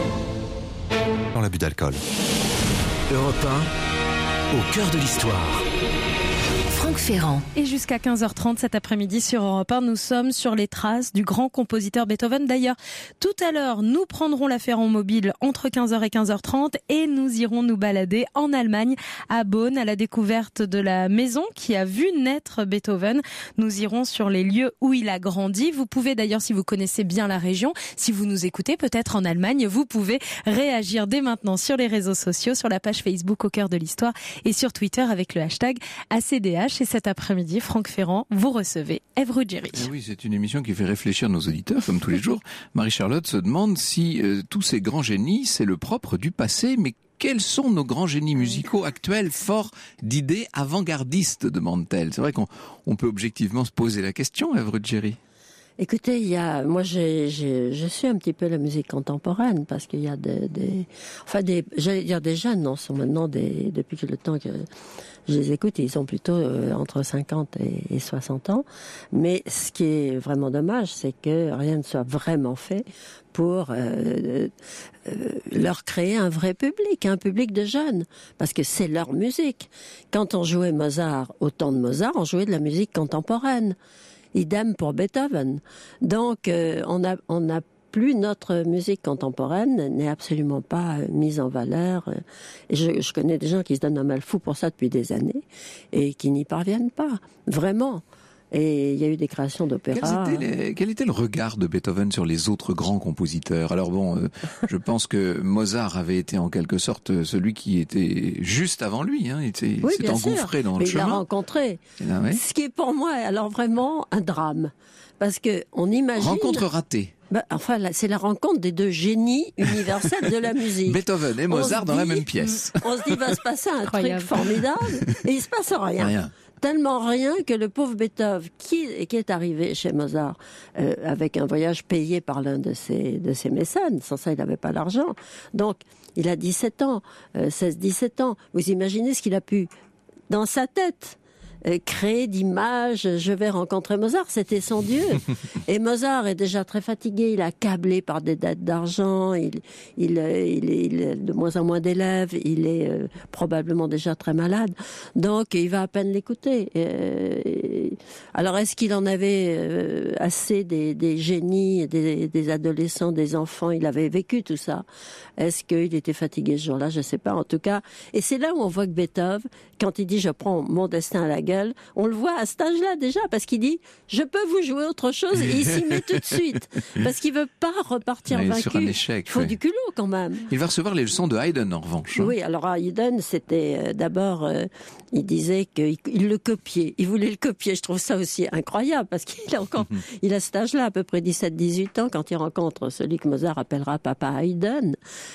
Dans l'abus d'alcool. Europe 1, au cœur de l'histoire. Franck Ferrand. Et jusqu'à 15h30 cet après-midi sur Europe 1, nous sommes sur les traces du grand compositeur Beethoven. D'ailleurs, tout à l'heure, nous prendrons la Ferrand mobile entre 15h et 15h30 et nous irons nous balader en Allemagne, à Bonn, à la découverte de la maison qui a vu naître Beethoven. Nous irons sur les lieux où il a grandi. Vous pouvez d'ailleurs, si vous connaissez bien la région, si vous nous écoutez peut-être en Allemagne, vous pouvez réagir dès maintenant sur les réseaux sociaux, sur la page Facebook Au cœur de l'histoire et sur Twitter avec le hashtag ACDH. Et cet après-midi, Franck Ferrand, vous recevez Ève Ruggieri. Oui, c'est une émission qui fait réfléchir nos auditeurs, comme tous les jours. Marie-Charlotte se demande si tous ces grands génies, c'est le propre du passé, mais quels sont nos grands génies musicaux actuels forts d'idées avant-gardistes, demande-t-elle. C'est vrai qu'on peut objectivement se poser la question, Ève Ruggieri. Écoutez, moi, je suis un petit peu la musique contemporaine parce qu'il y a j'allais dire des jeunes, non, sont maintenant depuis le temps que je les écoute, ils sont plutôt entre 50 et 60 ans. Mais ce qui est vraiment dommage, c'est que rien ne soit vraiment fait pour leur créer un vrai public, un public de jeunes, parce que c'est leur musique. Quand on jouait Mozart, au temps de Mozart, on jouait de la musique contemporaine. Idem pour Beethoven. Donc, on a plus notre musique contemporaine n'est absolument pas mise en valeur. Et je connais des gens qui se donnent un mal fou pour ça depuis des années et qui n'y parviennent pas, vraiment. Et il y a eu des créations d'opéra. Quel était le regard de Beethoven sur les autres grands compositeurs? Alors bon, je pense que Mozart avait été en quelque sorte celui qui était juste avant lui. Hein. Il s'est engouffré dans le chemin. Il l'a rencontré. Ah, ouais. Ce qui est pour moi, alors vraiment un drame. Parce que on imagine... Rencontre ratée. Enfin, c'est la rencontre des deux génies universels de la musique. Beethoven et Mozart dans la même pièce. On se dit, il va se passer un truc formidable, et il se passe rien. Tellement rien que le pauvre Beethoven, qui est arrivé chez Mozart avec un voyage payé par l'un de ses mécènes, sans ça il n'avait pas l'argent. Donc il a 17 ans, 16-17 ans. Vous imaginez ce qu'il a pu, dans sa tête, créer d'images, je vais rencontrer Mozart, c'était son Dieu. Et Mozart est déjà très fatigué, il est accablé par des dettes d'argent, il est de moins en moins d'élèves, il est probablement déjà très malade, donc il va à peine l'écouter. Alors est-ce qu'il en avait assez des génies, des adolescents, des enfants, il avait vécu tout ça. Est-ce qu'il était fatigué ce jour-là, je ne sais pas, en tout cas. Et c'est là où on voit que Beethoven, quand il dit « je prends mon destin à la gueule », on le voit à cet âge-là déjà, parce qu'il dit « je peux vous jouer autre chose » et il s'y met tout de suite. Parce qu'il veut pas repartir vaincu. Sur un échec, il faut du culot quand même. Il va recevoir les leçons de Haydn en revanche. Oui, alors Haydn, c'était d'abord, il disait qu'il le copiait. Il voulait le copier. Je trouve ça aussi incroyable, parce qu'il a encore, il a cet âge-là, à peu près 17-18 ans, quand il rencontre celui que Mozart appellera Papa Haydn.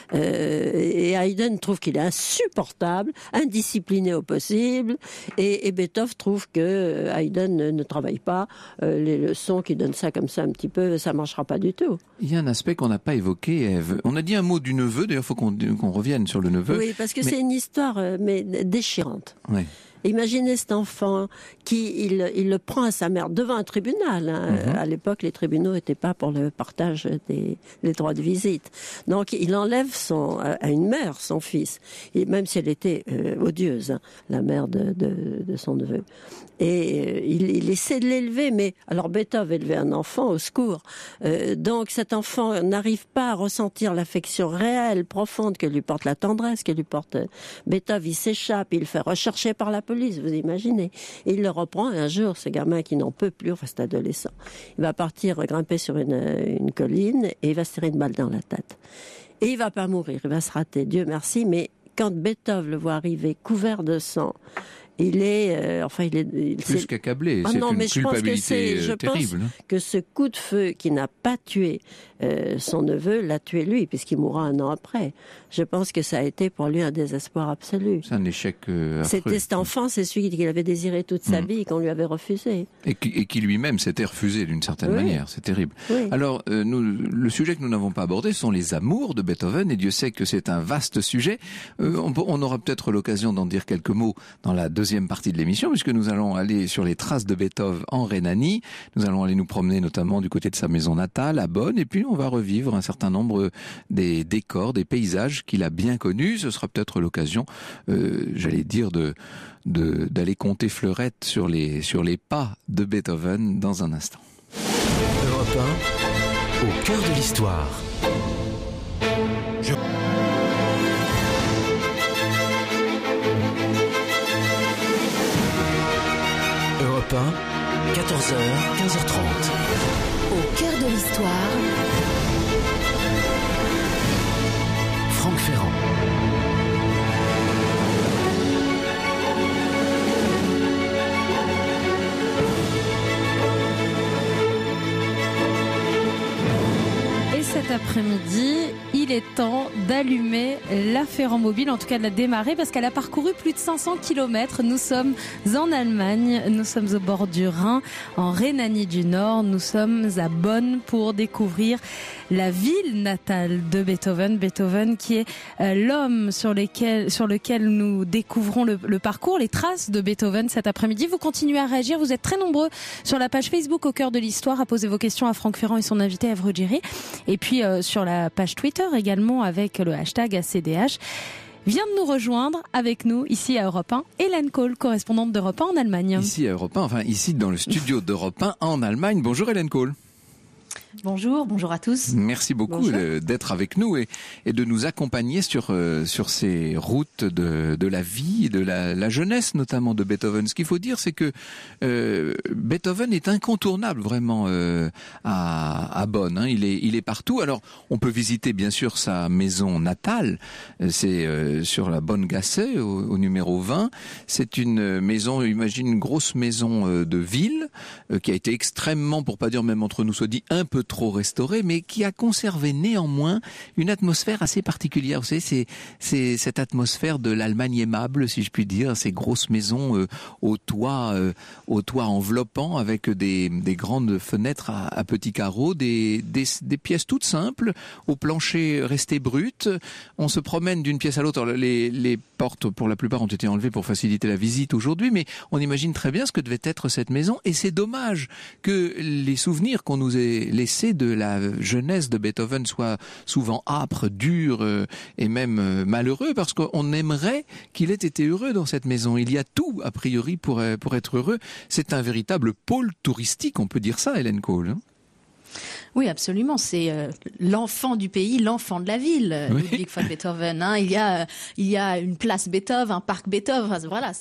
Et Haydn trouve qu'il est insupportable, indiscipliné au possible, et Beethoven trouve que Haydn ne travaille pas, les leçons qui donnent ça comme ça un petit peu, ça marchera pas du tout. Il y a un aspect qu'on n'a pas évoqué, Ève. On a dit un mot du neveu, d'ailleurs il faut qu'on revienne sur le neveu. Oui, parce que c'est une histoire mais déchirante. Oui. Imaginez cet enfant qui il le prend à sa mère devant un tribunal. Hein. À l'époque, les tribunaux n'étaient pas pour le partage des droits de visite. Donc, il enlève à une mère son fils, et même si elle était odieuse, hein, la mère de son neveu. Et il essaie de l'élever, mais alors Beethoven élevait un enfant au secours. Donc, cet enfant n'arrive pas à ressentir l'affection réelle, profonde que lui porte la tendresse, que lui porte Beethoven. Il s'échappe, il le fait rechercher par la police, vous imaginez. Et il le reprend, et un jour, ce gamin qui n'en peut plus, enfin cet adolescent, il va partir grimper sur une colline et il va se tirer une balle dans la tête. Et il va pas mourir, il va se rater, Dieu merci, mais quand Beethoven le voit arriver couvert de sang, il est, plus qu'accablé. C'est une culpabilité terrible. Je pense que ce coup de feu qui n'a pas tué son neveu l'a tué lui, puisqu'il mourra un an après. Je pense que ça a été pour lui un désespoir absolu. C'est un échec affreux. C'était cet enfant, c'est celui qu'il avait désiré toute sa vie et qu'on lui avait refusé. Et qui lui-même s'était refusé d'une certaine manière. C'est terrible. Oui. Alors, le sujet que nous n'avons pas abordé sont les amours de Beethoven, et Dieu sait que c'est un vaste sujet. On aura peut-être l'occasion d'en dire quelques mots dans la deuxième partie de l'émission, puisque nous allons aller sur les traces de Beethoven en Rhénanie. Nous allons aller nous promener notamment du côté de sa maison natale, à Bonn, et puis on va revivre un certain nombre des décors, des paysages qu'il a bien connus. Ce sera peut-être l'occasion, j'allais dire, d'aller compter fleurette sur les pas de Beethoven dans un instant. Europe 1, au cœur de l'histoire. Europe 1, 14h, 15h30. Au cœur de l'histoire. Franck Ferrand. Et cet après-midi, il est temps d'allumer la Ferrand-Mobile, en tout cas de la démarrer, parce qu'elle a parcouru plus de 500 km. Nous sommes en Allemagne, nous sommes au bord du Rhin, en Rhénanie du Nord. Nous sommes à Bonn pour découvrir la ville natale de Beethoven. Beethoven qui est l'homme sur lequel nous découvrons le parcours, les traces de Beethoven cet après-midi. Vous continuez à réagir, vous êtes très nombreux sur la page Facebook Au Cœur de l'Histoire à poser vos questions à Franck Ferrand et son invité Ève Ruggieri. Et puis sur la page Twitter également avec le hashtag ACDH. Vient de nous rejoindre avec nous ici à Europe 1, Hélène Kohl, correspondante d'Europe 1 en Allemagne. Ici à Europe 1, enfin ici dans le studio d'Europe 1 en Allemagne. Bonjour Hélène Kohl. Bonjour à tous. Merci beaucoup d'être avec nous et de nous accompagner sur ces routes de la vie, de la jeunesse notamment de Beethoven. Ce qu'il faut dire, c'est que Beethoven est incontournable vraiment à Bonn. Hein. Il est partout. Alors, on peut visiter bien sûr sa maison natale. C'est sur la Bonn-Gasse au numéro 20. C'est une maison, imagine une grosse maison de ville qui a été extrêmement, pour pas dire même entre nous soit dit, un peu trop restaurée, mais qui a conservé néanmoins une atmosphère assez particulière. Vous savez, c'est cette atmosphère de l'Allemagne aimable, si je puis dire, ces grosses maisons au toit enveloppant avec des grandes fenêtres à petits carreaux, des pièces toutes simples, au plancher resté brut. On se promène d'une pièce à l'autre. Les portes, pour la plupart, ont été enlevées pour faciliter la visite aujourd'hui, mais on imagine très bien ce que devait être cette maison, et c'est dommage que les souvenirs qu'on nous ait laissés de la jeunesse de Beethoven soient souvent âpres, durs et même malheureux, parce qu'on aimerait qu'il ait été heureux dans cette maison. Il y a tout, a priori, pour être heureux. C'est un véritable pôle touristique, on peut dire ça, Hélène Kohl, hein. Oui, absolument. C'est l'enfant du pays, l'enfant de la ville, Ludwig van Beethoven. Hein. Il y a une place Beethoven, un parc Beethoven. Voilà,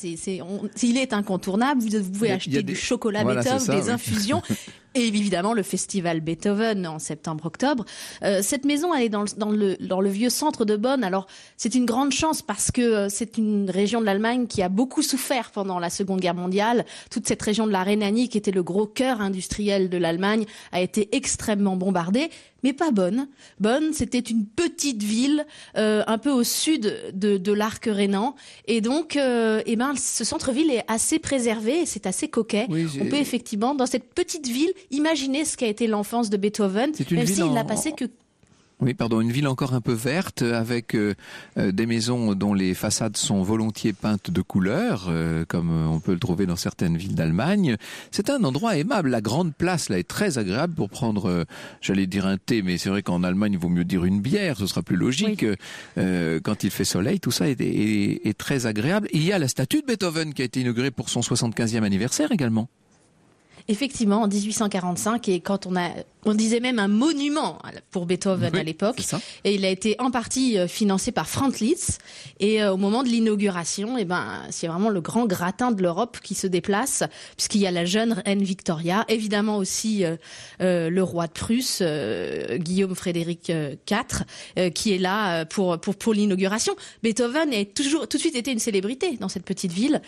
il est incontournable. Vous pouvez acheter du chocolat Beethoven, des infusions. Et évidemment, le festival Beethoven en septembre-octobre. Cette maison, elle est dans le vieux centre de Bonn. Alors, c'est une grande chance parce que c'est une région de l'Allemagne qui a beaucoup souffert pendant la Seconde Guerre mondiale. Toute cette région de la Rhénanie, qui était le gros cœur industriel de l'Allemagne, a été extrêmement bombardée. Mais pas Bonn. Bonn, c'était une petite ville un peu au sud de l'arc rhénan, et donc, ce centre-ville est assez préservé, et c'est assez coquet. Oui, on peut effectivement, dans cette petite ville, imaginer ce qu'a été l'enfance de Beethoven, même s'il n'a passé que... Oui, pardon, une ville encore un peu verte avec des maisons dont les façades sont volontiers peintes de couleurs, comme on peut le trouver dans certaines villes d'Allemagne. C'est un endroit aimable. La grande place là est très agréable pour prendre, j'allais dire un thé, mais c'est vrai qu'en Allemagne il vaut mieux dire une bière, ce sera plus logique. Oui. Quand il fait soleil, tout ça est très agréable. Et il y a la statue de Beethoven qui a été inaugurée pour son 75e anniversaire également. Effectivement, en 1845, et quand on disait même un monument pour Beethoven à l'époque, et il a été en partie financé par Franz Liszt, et au moment de l'inauguration, c'est vraiment le grand gratin de l'Europe qui se déplace, puisqu'il y a la jeune reine Victoria, évidemment aussi le roi de Prusse, Guillaume Frédéric IV, qui est là pour l'inauguration. Beethoven a tout de suite été une célébrité dans cette petite ville,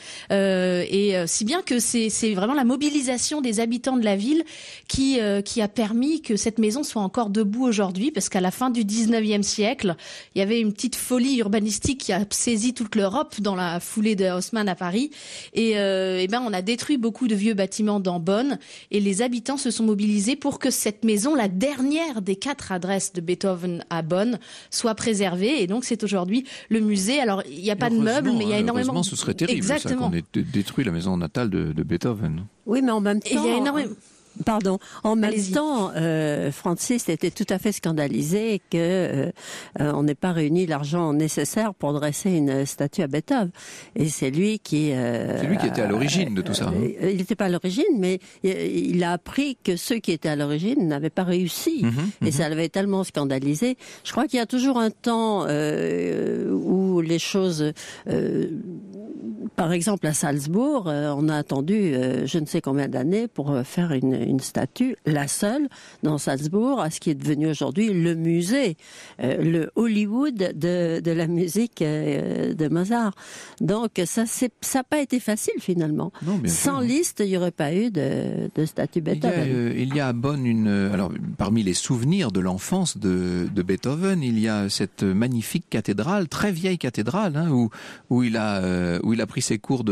et si bien que c'est vraiment la mobilisation des habitants de la ville qui a permis que cette maison soit encore debout aujourd'hui, parce qu'à la fin du 19e siècle, il y avait une petite folie urbanistique qui a saisi toute l'Europe dans la foulée de Haussmann à Paris, et on a détruit beaucoup de vieux bâtiments dans Bonn, et les habitants se sont mobilisés pour que cette maison, la dernière des 4 adresses de Beethoven à Bonn, soit préservée, et donc c'est aujourd'hui le musée. Alors il n'y a pas de meubles, mais il y a énormément... Heureusement, ce serait terrible ça, qu'on ait détruit la maison natale de Beethoven. Oui, mais en même temps... Il y a énormément... Pardon. En même temps, Francis était tout à fait scandalisé que on n'ait pas réuni l'argent nécessaire pour dresser une statue à Beethoven. Et c'est lui qui était à l'origine de tout ça. Il n'était pas à l'origine, mais il a appris que ceux qui étaient à l'origine n'avaient pas réussi. Et ça l'avait tellement scandalisé. Je crois qu'il y a toujours un temps où les choses Par exemple, à Salzbourg, on a attendu je ne sais combien d'années pour faire une statue, la seule dans Salzbourg, à ce qui est devenu aujourd'hui le musée, le Hollywood de la musique de Mozart. Donc ça n'a pas été facile finalement. Non, sans Liszt, il n'y aurait pas eu de statue Beethoven. Il y a à Bonn alors parmi les souvenirs de l'enfance de Beethoven, il y a cette magnifique cathédrale, très vieille cathédrale, hein, où il a pris ses cours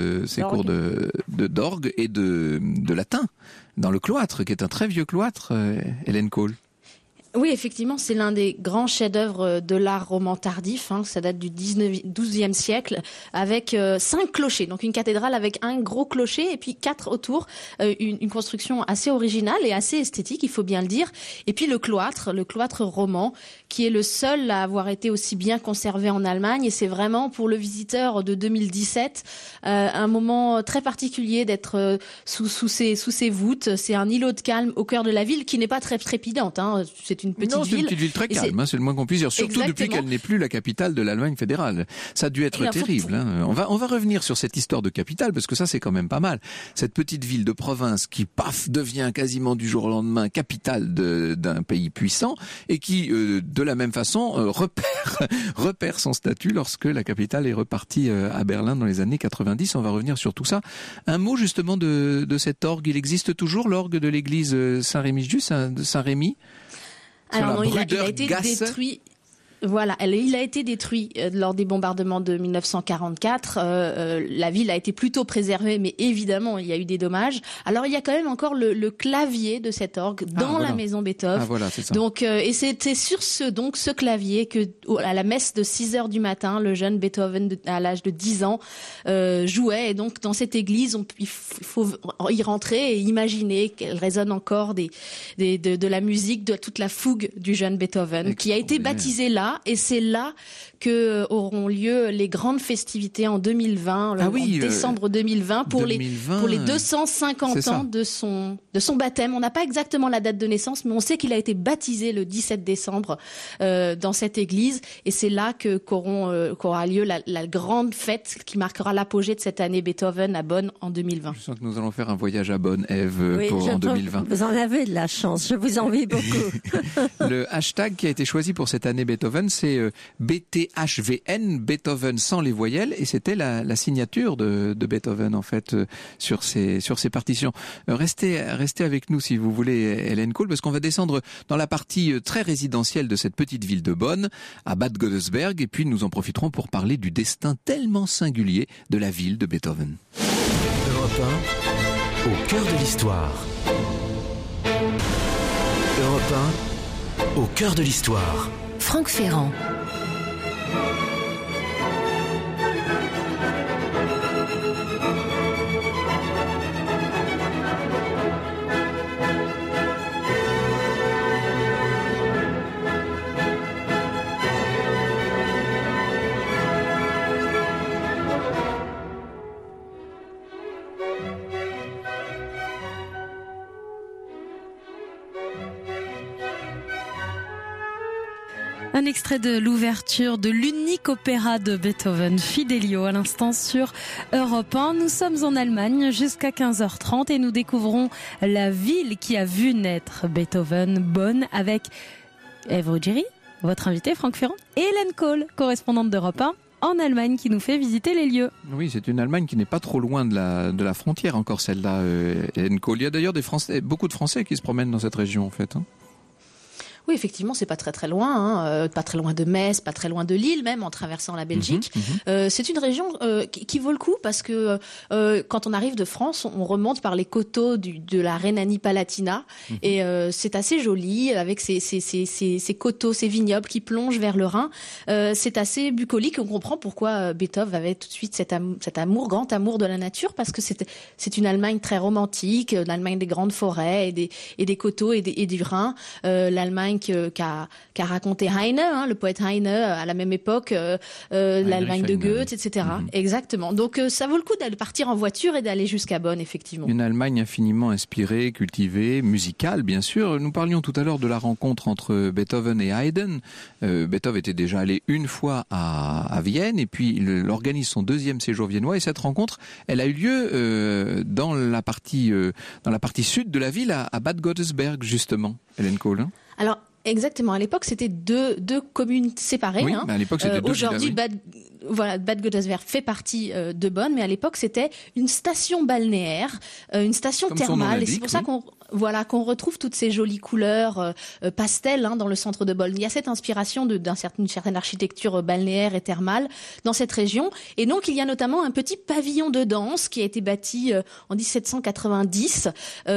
d'orgue et de latin dans le cloître, qui est un très vieux cloître, Hélène Cole. Oui, effectivement, c'est l'un des grands chefs-d'œuvre de l'art roman tardif. Ça date du XIIe siècle, avec 5 clochers. Donc une cathédrale avec un gros clocher et puis 4 autour. Une construction assez originale et assez esthétique, il faut bien le dire. Et puis le cloître roman, qui est le seul à avoir été aussi bien conservé en Allemagne. Et c'est vraiment pour le visiteur de 2017 un moment très particulier d'être sous ces voûtes. C'est un îlot de calme au cœur de la ville qui n'est pas très trépidante. C'est une petite ville. C'est une petite ville très calme, c'est le moins qu'on puisse dire. Surtout depuis qu'elle n'est plus la capitale de l'Allemagne fédérale. Ça a dû être terrible. On va revenir sur cette histoire de capitale, parce que ça, c'est quand même pas mal. Cette petite ville de province qui, paf, devient quasiment du jour au lendemain capitale d'un pays puissant, et qui, de la même façon, repère son statut lorsque la capitale est repartie à Berlin dans les années 90. On va revenir sur tout ça. Un mot justement de cet orgue. Il existe toujours l'orgue de l'église Saint-Rémy-Juste, de Saint-Rémy? Alors non, il a été détruit. Voilà, il a été détruit lors des bombardements de 1944. La ville a été plutôt préservée, mais évidemment, il y a eu des dommages. Alors, il y a quand même encore le clavier de cet orgue dans la maison Beethoven. Ah, voilà, c'est ça. Donc, et c'était sur ce clavier que, à la messe de 6h du matin, le jeune Beethoven, à l'âge de 10 ans, jouait. Et donc, dans cette église, il faut y rentrer et imaginer qu'elle résonne encore de la musique, de toute la fougue du jeune Beethoven, qui a été baptisé là. Et c'est là que auront lieu les grandes festivités en 2020, en décembre 2020, pour les 250 ans de son baptême. On n'a pas exactement la date de naissance, mais on sait qu'il a été baptisé le 17 décembre dans cette église. Et c'est là qu'aura lieu la grande fête qui marquera l'apogée de cette année Beethoven à Bonn en 2020. Je sens que nous allons faire un voyage à Bonn, Ève, en 2020. Vous en avez de la chance, je vous envie beaucoup. Le hashtag qui a été choisi pour cette année Beethoven, c'est BTHVN, Beethoven sans les voyelles, et c'était la signature de Beethoven en fait sur ses partitions. Restez avec nous si vous voulez, Hélène Cole, parce qu'on va descendre dans la partie très résidentielle de cette petite ville de Bonn, à Bad Godesberg, et puis nous en profiterons pour parler du destin tellement singulier de la ville de Beethoven. Europe 1, au cœur de l'histoire. Europe 1, au cœur de l'histoire. Franck Ferrand. Un extrait de l'ouverture de l'unique opéra de Beethoven, Fidelio, à l'instant sur Europe 1. Nous sommes en Allemagne jusqu'à 15h30 et nous découvrons la ville qui a vu naître Beethoven, Bonn, avec Ève Ruggieri, votre invité Franck Ferrand, et Hélène Cole, correspondante d'Europe 1 en Allemagne, qui nous fait visiter les lieux. Oui, c'est une Allemagne qui n'est pas trop loin de la frontière encore, celle-là, Hélène Cole. Il y a d'ailleurs beaucoup de Français qui se promènent dans cette région en fait. Oui, effectivement, c'est pas très loin, pas très loin de Metz, pas très loin de Lille même, en traversant la Belgique. C'est une région qui vaut le coup parce que quand on arrive de France, on remonte par les coteaux de la Rhénanie-Palatinat et c'est assez joli avec ces coteaux, ces vignobles qui plongent vers le Rhin. C'est assez bucolique. On comprend pourquoi Beethoven avait tout de suite cet grand amour de la nature, parce que c'est une Allemagne très romantique, l'Allemagne des grandes forêts et des coteaux et du Rhin, l'Allemagne l'Allemagne qu'a raconté Heine, le poète Heine, à la même époque, l'Allemagne de Goethe, etc. Exactement. Donc ça vaut le coup d'aller partir en voiture et d'aller jusqu'à Bonn, effectivement. Une Allemagne infiniment inspirée, cultivée, musicale, bien sûr. Nous parlions tout à l'heure de la rencontre entre Beethoven et Haydn. Beethoven était déjà allé une fois à Vienne, et puis il organise son deuxième séjour viennois, et cette rencontre, elle a eu lieu dans la partie sud de la ville, à Bad Godesberg, justement, Hélène Kohl. Alors, exactement. À l'époque, c'était deux communes séparées. Oui, mais à l'époque, c'était deux aujourd'hui, villas, Bad Godesberg fait partie de Bonn, mais à l'époque, c'était une station balnéaire, une station comme thermale. Et c'est pour ça qu'on retrouve toutes ces jolies couleurs pastel dans le centre de Bonn. Il y a cette inspiration d'une certaine architecture balnéaire et thermale dans cette région. Et donc, il y a notamment un petit pavillon de danse qui a été bâti en 1790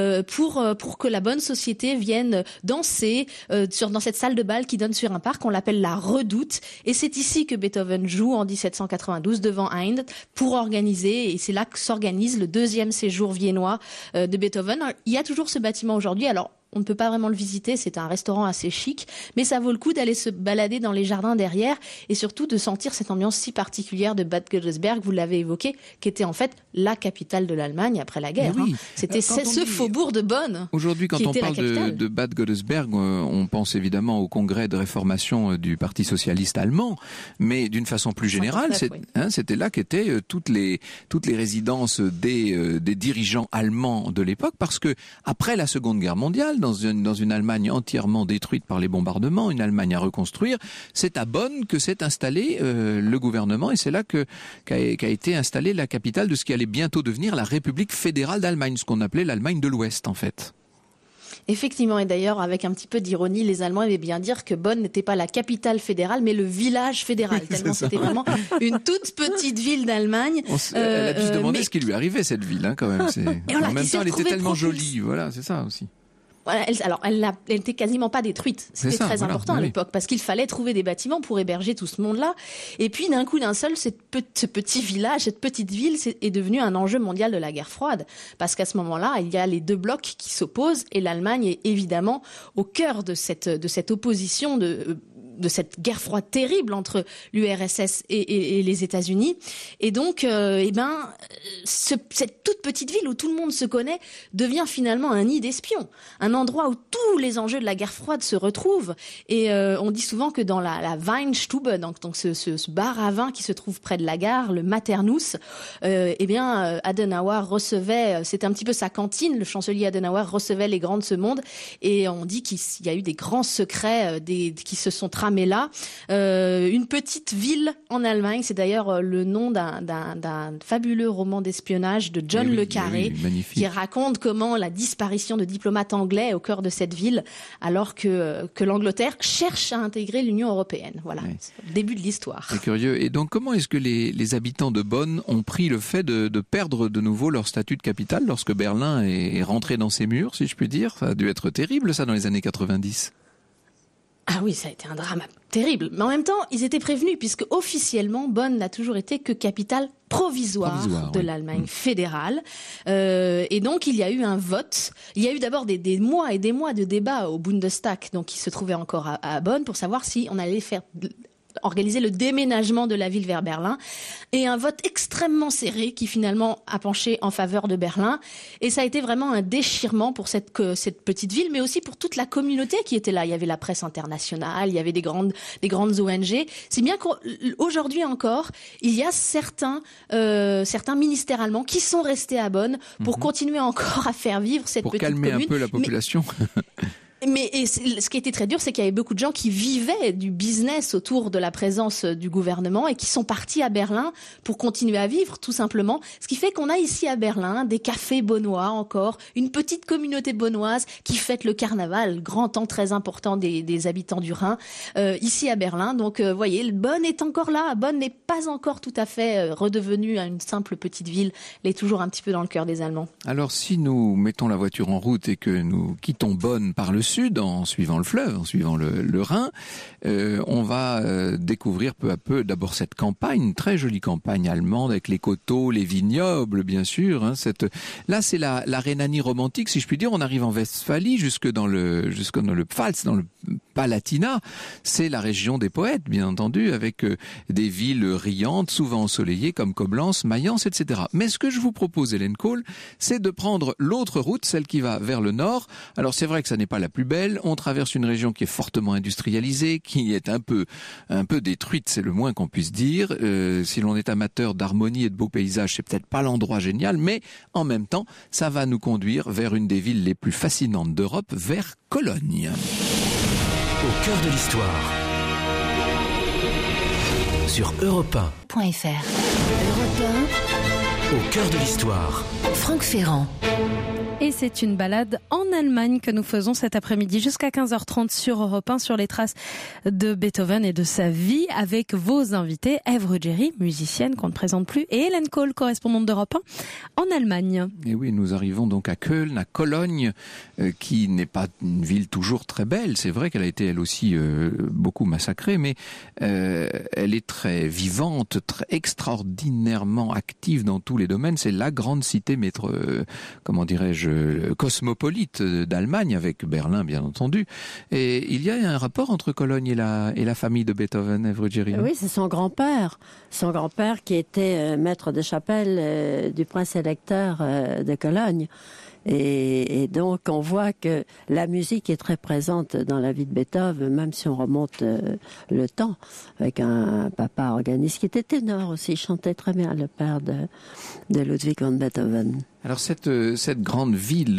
pour que la bonne société vienne danser dans cette salle de bal qui donne sur un parc. On l'appelle la Redoute. Et c'est ici que Beethoven joue en 1792 devant Haydn pour organiser, et c'est là que s'organise le deuxième séjour viennois de Beethoven. Il y a toujours ce bâtiment aujourd'hui. Alors, on ne peut pas vraiment le visiter, c'est un restaurant assez chic, mais ça vaut le coup d'aller se balader dans les jardins derrière et surtout de sentir cette ambiance si particulière de Bad Godesberg, vous l'avez évoqué, qui était en fait la capitale de l'Allemagne après la guerre. Oui. C'était ce faubourg de Bonn. Aujourd'hui, quand on parle de Bad Godesberg, on pense évidemment au congrès de réformation du Parti socialiste allemand, mais d'une façon plus générale, c'était là qu'étaient toutes les résidences des dirigeants allemands de l'époque, parce que après la Seconde Guerre mondiale, dans une Allemagne entièrement détruite par les bombardements, une Allemagne à reconstruire, c'est à Bonn que s'est installé le gouvernement, et c'est là qu'a été installée la capitale de ce qui allait bientôt devenir la République fédérale d'Allemagne, ce qu'on appelait l'Allemagne de l'Ouest en fait. Effectivement, et d'ailleurs, avec un petit peu d'ironie, les Allemands aimaient bien dire que Bonn n'était pas la capitale fédérale, mais le village fédéral, tellement c'était vraiment une toute petite ville d'Allemagne. Elle a dû se demander ce qui lui arrivait, cette ville, quand même. En même temps, elle était tellement jolie, voilà, c'est ça aussi. Voilà, elle n'était quasiment pas détruite. C'était très important à l'époque, parce qu'il fallait trouver des bâtiments pour héberger tout ce monde-là. Et puis, d'un coup, d'un seul, ce petit village, cette petite ville, est devenu un enjeu mondial de la guerre froide. Parce qu'à ce moment-là, il y a les deux blocs qui s'opposent, et l'Allemagne est évidemment au cœur de cette opposition de cette guerre froide terrible entre l'URSS et les États-Unis. Et donc, cette toute petite ville où tout le monde se connaît devient finalement un nid d'espions, un endroit où tous les enjeux de la guerre froide se retrouvent. Et on dit souvent que dans la Weinstube, donc ce bar à vin qui se trouve près de la gare, le Maternus, Adenauer recevait, c'était un petit peu sa cantine, le chancelier Adenauer recevait les grands de ce monde, et on dit qu'il y a eu des grands secrets qui se sont tramés là. Une petite ville en Allemagne, c'est d'ailleurs le nom d'un fabuleux roman d'espionnage de John le Carré, qui raconte comment la disparition de diplomates anglais au cœur de cette ville, alors que l'Angleterre cherche à intégrer l'Union européenne. Voilà, c'est le début de l'histoire. C'est curieux. Et donc, comment est-ce que les habitants de Bonn ont pris le fait de perdre de nouveau leur statut de capitale lorsque Berlin est rentré dans ses murs, si je puis dire? Ça a dû être terrible, ça, dans les années 90. Ah oui, ça a été un drame terrible. Mais en même temps, ils étaient prévenus, puisque officiellement, Bonn n'a toujours été que capitale provisoire de l'Allemagne fédérale. Et donc, il y a eu un vote. Il y a eu d'abord des mois et des mois de débats au Bundestag, donc qui se trouvait encore à Bonn, pour savoir si on allait organiser le déménagement de la ville vers Berlin, et un vote extrêmement serré qui finalement a penché en faveur de Berlin, et ça a été vraiment un déchirement pour cette petite ville, mais aussi pour toute la communauté qui était là. Il y avait la presse internationale, il y avait des grandes ONG. C'est bien qu'aujourd'hui encore, il y a certains ministères allemands qui sont restés à Bonn pour continuer encore à faire vivre cette petite commune. Pour calmer un peu la population. Mais ce qui était très dur, c'est qu'il y avait beaucoup de gens qui vivaient du business autour de la présence du gouvernement et qui sont partis à Berlin pour continuer à vivre, tout simplement. Ce qui fait qu'on a ici à Berlin des cafés bonnois encore, une petite communauté bonnoise qui fête le carnaval, grand temps très important des habitants du Rhin, ici à Berlin. Donc, voyez, Bonn est encore là. Bonn n'est pas encore tout à fait redevenue une simple petite ville. Elle est toujours un petit peu dans le cœur des Allemands. Alors, si nous mettons la voiture en route et que nous quittons Bonn par le sud, en suivant le fleuve, en suivant le Rhin, on va découvrir peu à peu d'abord cette campagne, une très jolie campagne allemande avec les coteaux, les vignobles, bien sûr. Hein, là, c'est la Rhénanie romantique, si je puis dire. On arrive en Westphalie, jusque dans le Pfalz, dans le Palatinat. C'est la région des poètes, bien entendu, avec des villes riantes, souvent ensoleillées, comme Coblence, Mayence, etc. Mais ce que je vous propose, Hélène Cole, c'est de prendre l'autre route, celle qui va vers le nord. Alors c'est vrai que ça n'est pas la plus belle. On traverse une région qui est fortement industrialisée, qui est un peu détruite, c'est le moins qu'on puisse dire. Si l'on est amateur d'harmonie et de beaux paysages, c'est peut-être pas l'endroit génial, mais en même temps, ça va nous conduire vers une des villes les plus fascinantes d'Europe, vers Cologne. Au cœur de l'histoire. Sur Europe 1.fr. Europe 1, au cœur de l'histoire. Franck Ferrand. Et c'est une balade en Allemagne que nous faisons cet après-midi jusqu'à 15h30 sur Europe 1, sur les traces de Beethoven et de sa vie, avec vos invités, Ève Ruggieri, musicienne qu'on ne présente plus, et Hélène Cole, correspondante d'Europe 1 en Allemagne. Et oui, nous arrivons donc à Köln, à Cologne, qui n'est pas une ville toujours très belle. C'est vrai qu'elle a été elle aussi beaucoup massacrée, mais elle est très vivante, très extraordinairement active dans tous les domaines. C'est la grande cité cosmopolite d'Allemagne, avec Berlin bien entendu. Et il y a un rapport entre Cologne et la famille de Beethoven, Ève Ruggieri. Oui, c'est son grand-père qui était maître de chapelle du prince électeur de Cologne. Et donc, on voit que la musique est très présente dans la vie de Beethoven, même si on remonte le temps, avec un papa organiste qui était ténor aussi, il chantait très bien, le père de Ludwig van Beethoven. Alors cette grande ville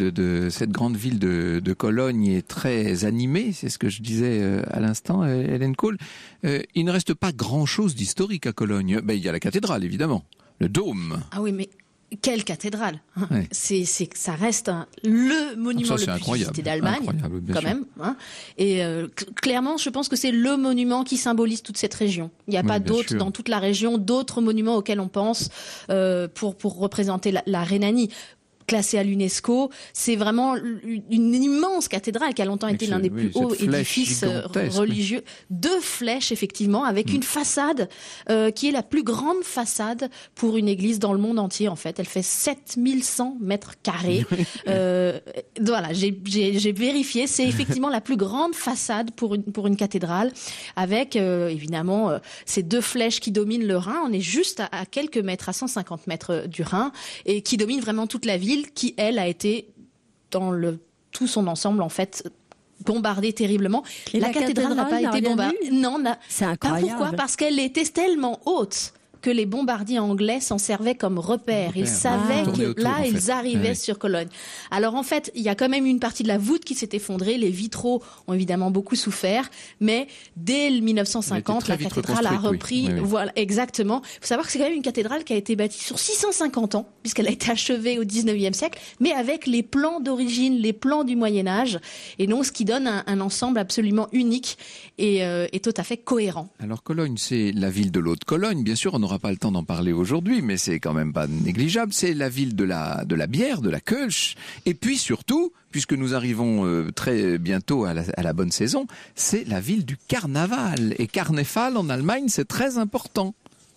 de Cologne est très animée, c'est ce que je disais à l'instant, Hélène Cole. Il ne reste pas grand-chose d'historique à Cologne. Il y a la cathédrale, évidemment, le dôme. Ah oui, mais quelle cathédrale, hein. Ouais. Ça reste le monument le plus visité d'Allemagne, quand même. Hein. Et clairement, je pense que c'est le monument qui symbolise toute cette région. Il n'y a pas d'autres dans toute la région, d'autres monuments auxquels on pense pour représenter la Rhénanie. Classé à l'UNESCO, c'est vraiment une immense cathédrale qui a longtemps été l'un des plus hauts édifices religieux. 2 flèches, effectivement, avec une façade qui est la plus grande façade pour une église dans le monde entier, en fait. Elle fait 7100 mètres carrés. Voilà, j'ai vérifié. C'est effectivement la plus grande façade pour une cathédrale, avec évidemment ces 2 flèches qui dominent le Rhin. On est juste à quelques mètres, à 150 mètres du Rhin, et qui domine vraiment toute la ville, qui, elle, a été, dans tout son ensemble, en fait, bombardée terriblement. La cathédrale n'a pas été bombardée. Non, c'est incroyable. Pourquoi ? Parce qu'elle était tellement haute que les bombardiers anglais s'en servaient comme repère. Ils savaient que là, ils arrivaient sur Cologne. Alors en fait, il y a quand même une partie de la voûte qui s'est effondrée. Les vitraux ont évidemment beaucoup souffert, mais dès 1950, la cathédrale a repris. Oui. Voilà, exactement. Il faut savoir que c'est quand même une cathédrale qui a été bâtie sur 650 ans, puisqu'elle a été achevée au 19e siècle, mais avec les plans d'origine, les plans du Moyen-Âge, et donc ce qui donne un ensemble absolument unique et tout à fait cohérent. Alors Cologne, c'est la ville de l'Haute-Cologne, bien sûr, on n'aura pas le temps d'en parler aujourd'hui, mais c'est quand même pas négligeable. C'est la ville de la bière, de la Kölsch. Et puis surtout, puisque nous arrivons très bientôt à la bonne saison, c'est la ville du carnaval. Et Karneval en Allemagne, c'est très important.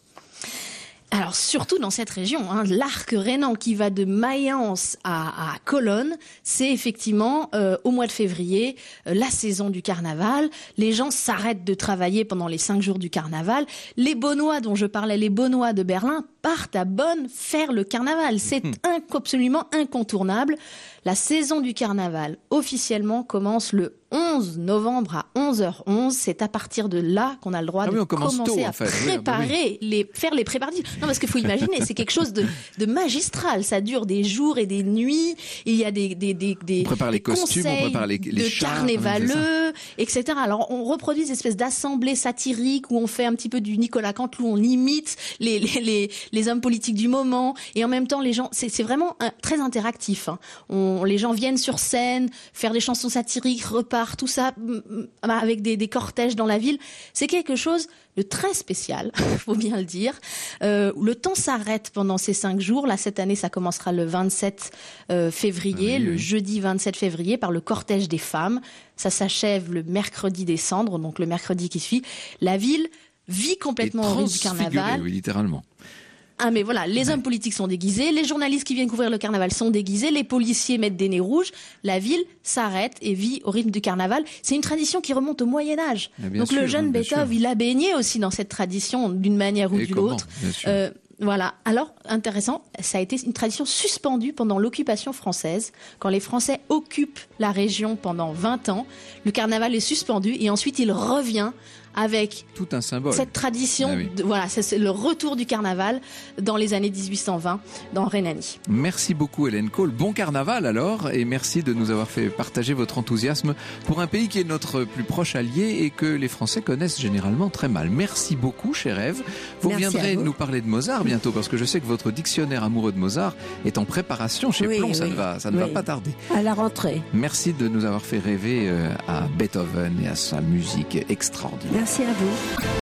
Alors surtout dans cette région, l'arc rhénan qui va de Mayence à Cologne, c'est effectivement au mois de février, la saison du carnaval. Les gens s'arrêtent de travailler pendant les 5 jours du carnaval. Les Bonnois dont je parlais, les Bonnois de Berlin, partent à Bonn faire le carnaval. C'est absolument incontournable. La saison du carnaval officiellement commence le 11 novembre à 11h11. C'est à partir de là qu'on a le droit de commencer à préparer, faire les préparatifs. Non, parce qu'il faut imaginer, c'est quelque chose de magistral. Ça dure des jours et des nuits. Il y a des on prépare les costumes, on prépare les chars, carnévaleux, etc. Alors, on reproduit des espèces d'assemblées satiriques où on fait un petit peu du Nicolas Canteloup, on imite les hommes politiques du moment. Et en même temps, les gens, c'est vraiment très interactif. Les gens viennent sur scène, faire des chansons satiriques, repartent, voir tout ça avec des cortèges dans la ville, c'est quelque chose de très spécial, faut bien le dire. Le temps s'arrête pendant ces 5 jours. Là, cette année, ça commencera le 27 février, le jeudi 27 février, par le cortège des femmes. Ça s'achève le mercredi des cendres, donc le mercredi qui suit. La ville vit complètement au rythme du carnaval. Oui, littéralement. Ah mais voilà, les hommes politiques sont déguisés, les journalistes qui viennent couvrir le carnaval sont déguisés, les policiers mettent des nez rouges, la ville s'arrête et vit au rythme du carnaval. C'est une tradition qui remonte au Moyen-Âge. Donc le jeune Beethoven, il a baigné aussi dans cette tradition d'une manière ou d'une autre. Voilà. Alors, intéressant, ça a été une tradition suspendue pendant l'occupation française. Quand les Français occupent la région pendant 20 ans, le carnaval est suspendu et ensuite il revient avec tout un symbole. Cette tradition, voilà, c'est le retour du carnaval dans les années 1820 dans Rhénanie. Merci beaucoup Hélène Cole. Bon carnaval alors, et merci de nous avoir fait partager votre enthousiasme pour un pays qui est notre plus proche allié et que les Français connaissent généralement très mal. Merci beaucoup, chère Ève. Vous reviendrez nous parler de Mozart bientôt, parce que je sais que votre dictionnaire amoureux de Mozart est en préparation chez Plon. Ça ne va pas tarder. À la rentrée. Merci de nous avoir fait rêver à Beethoven et à sa musique extraordinaire. Merci à vous.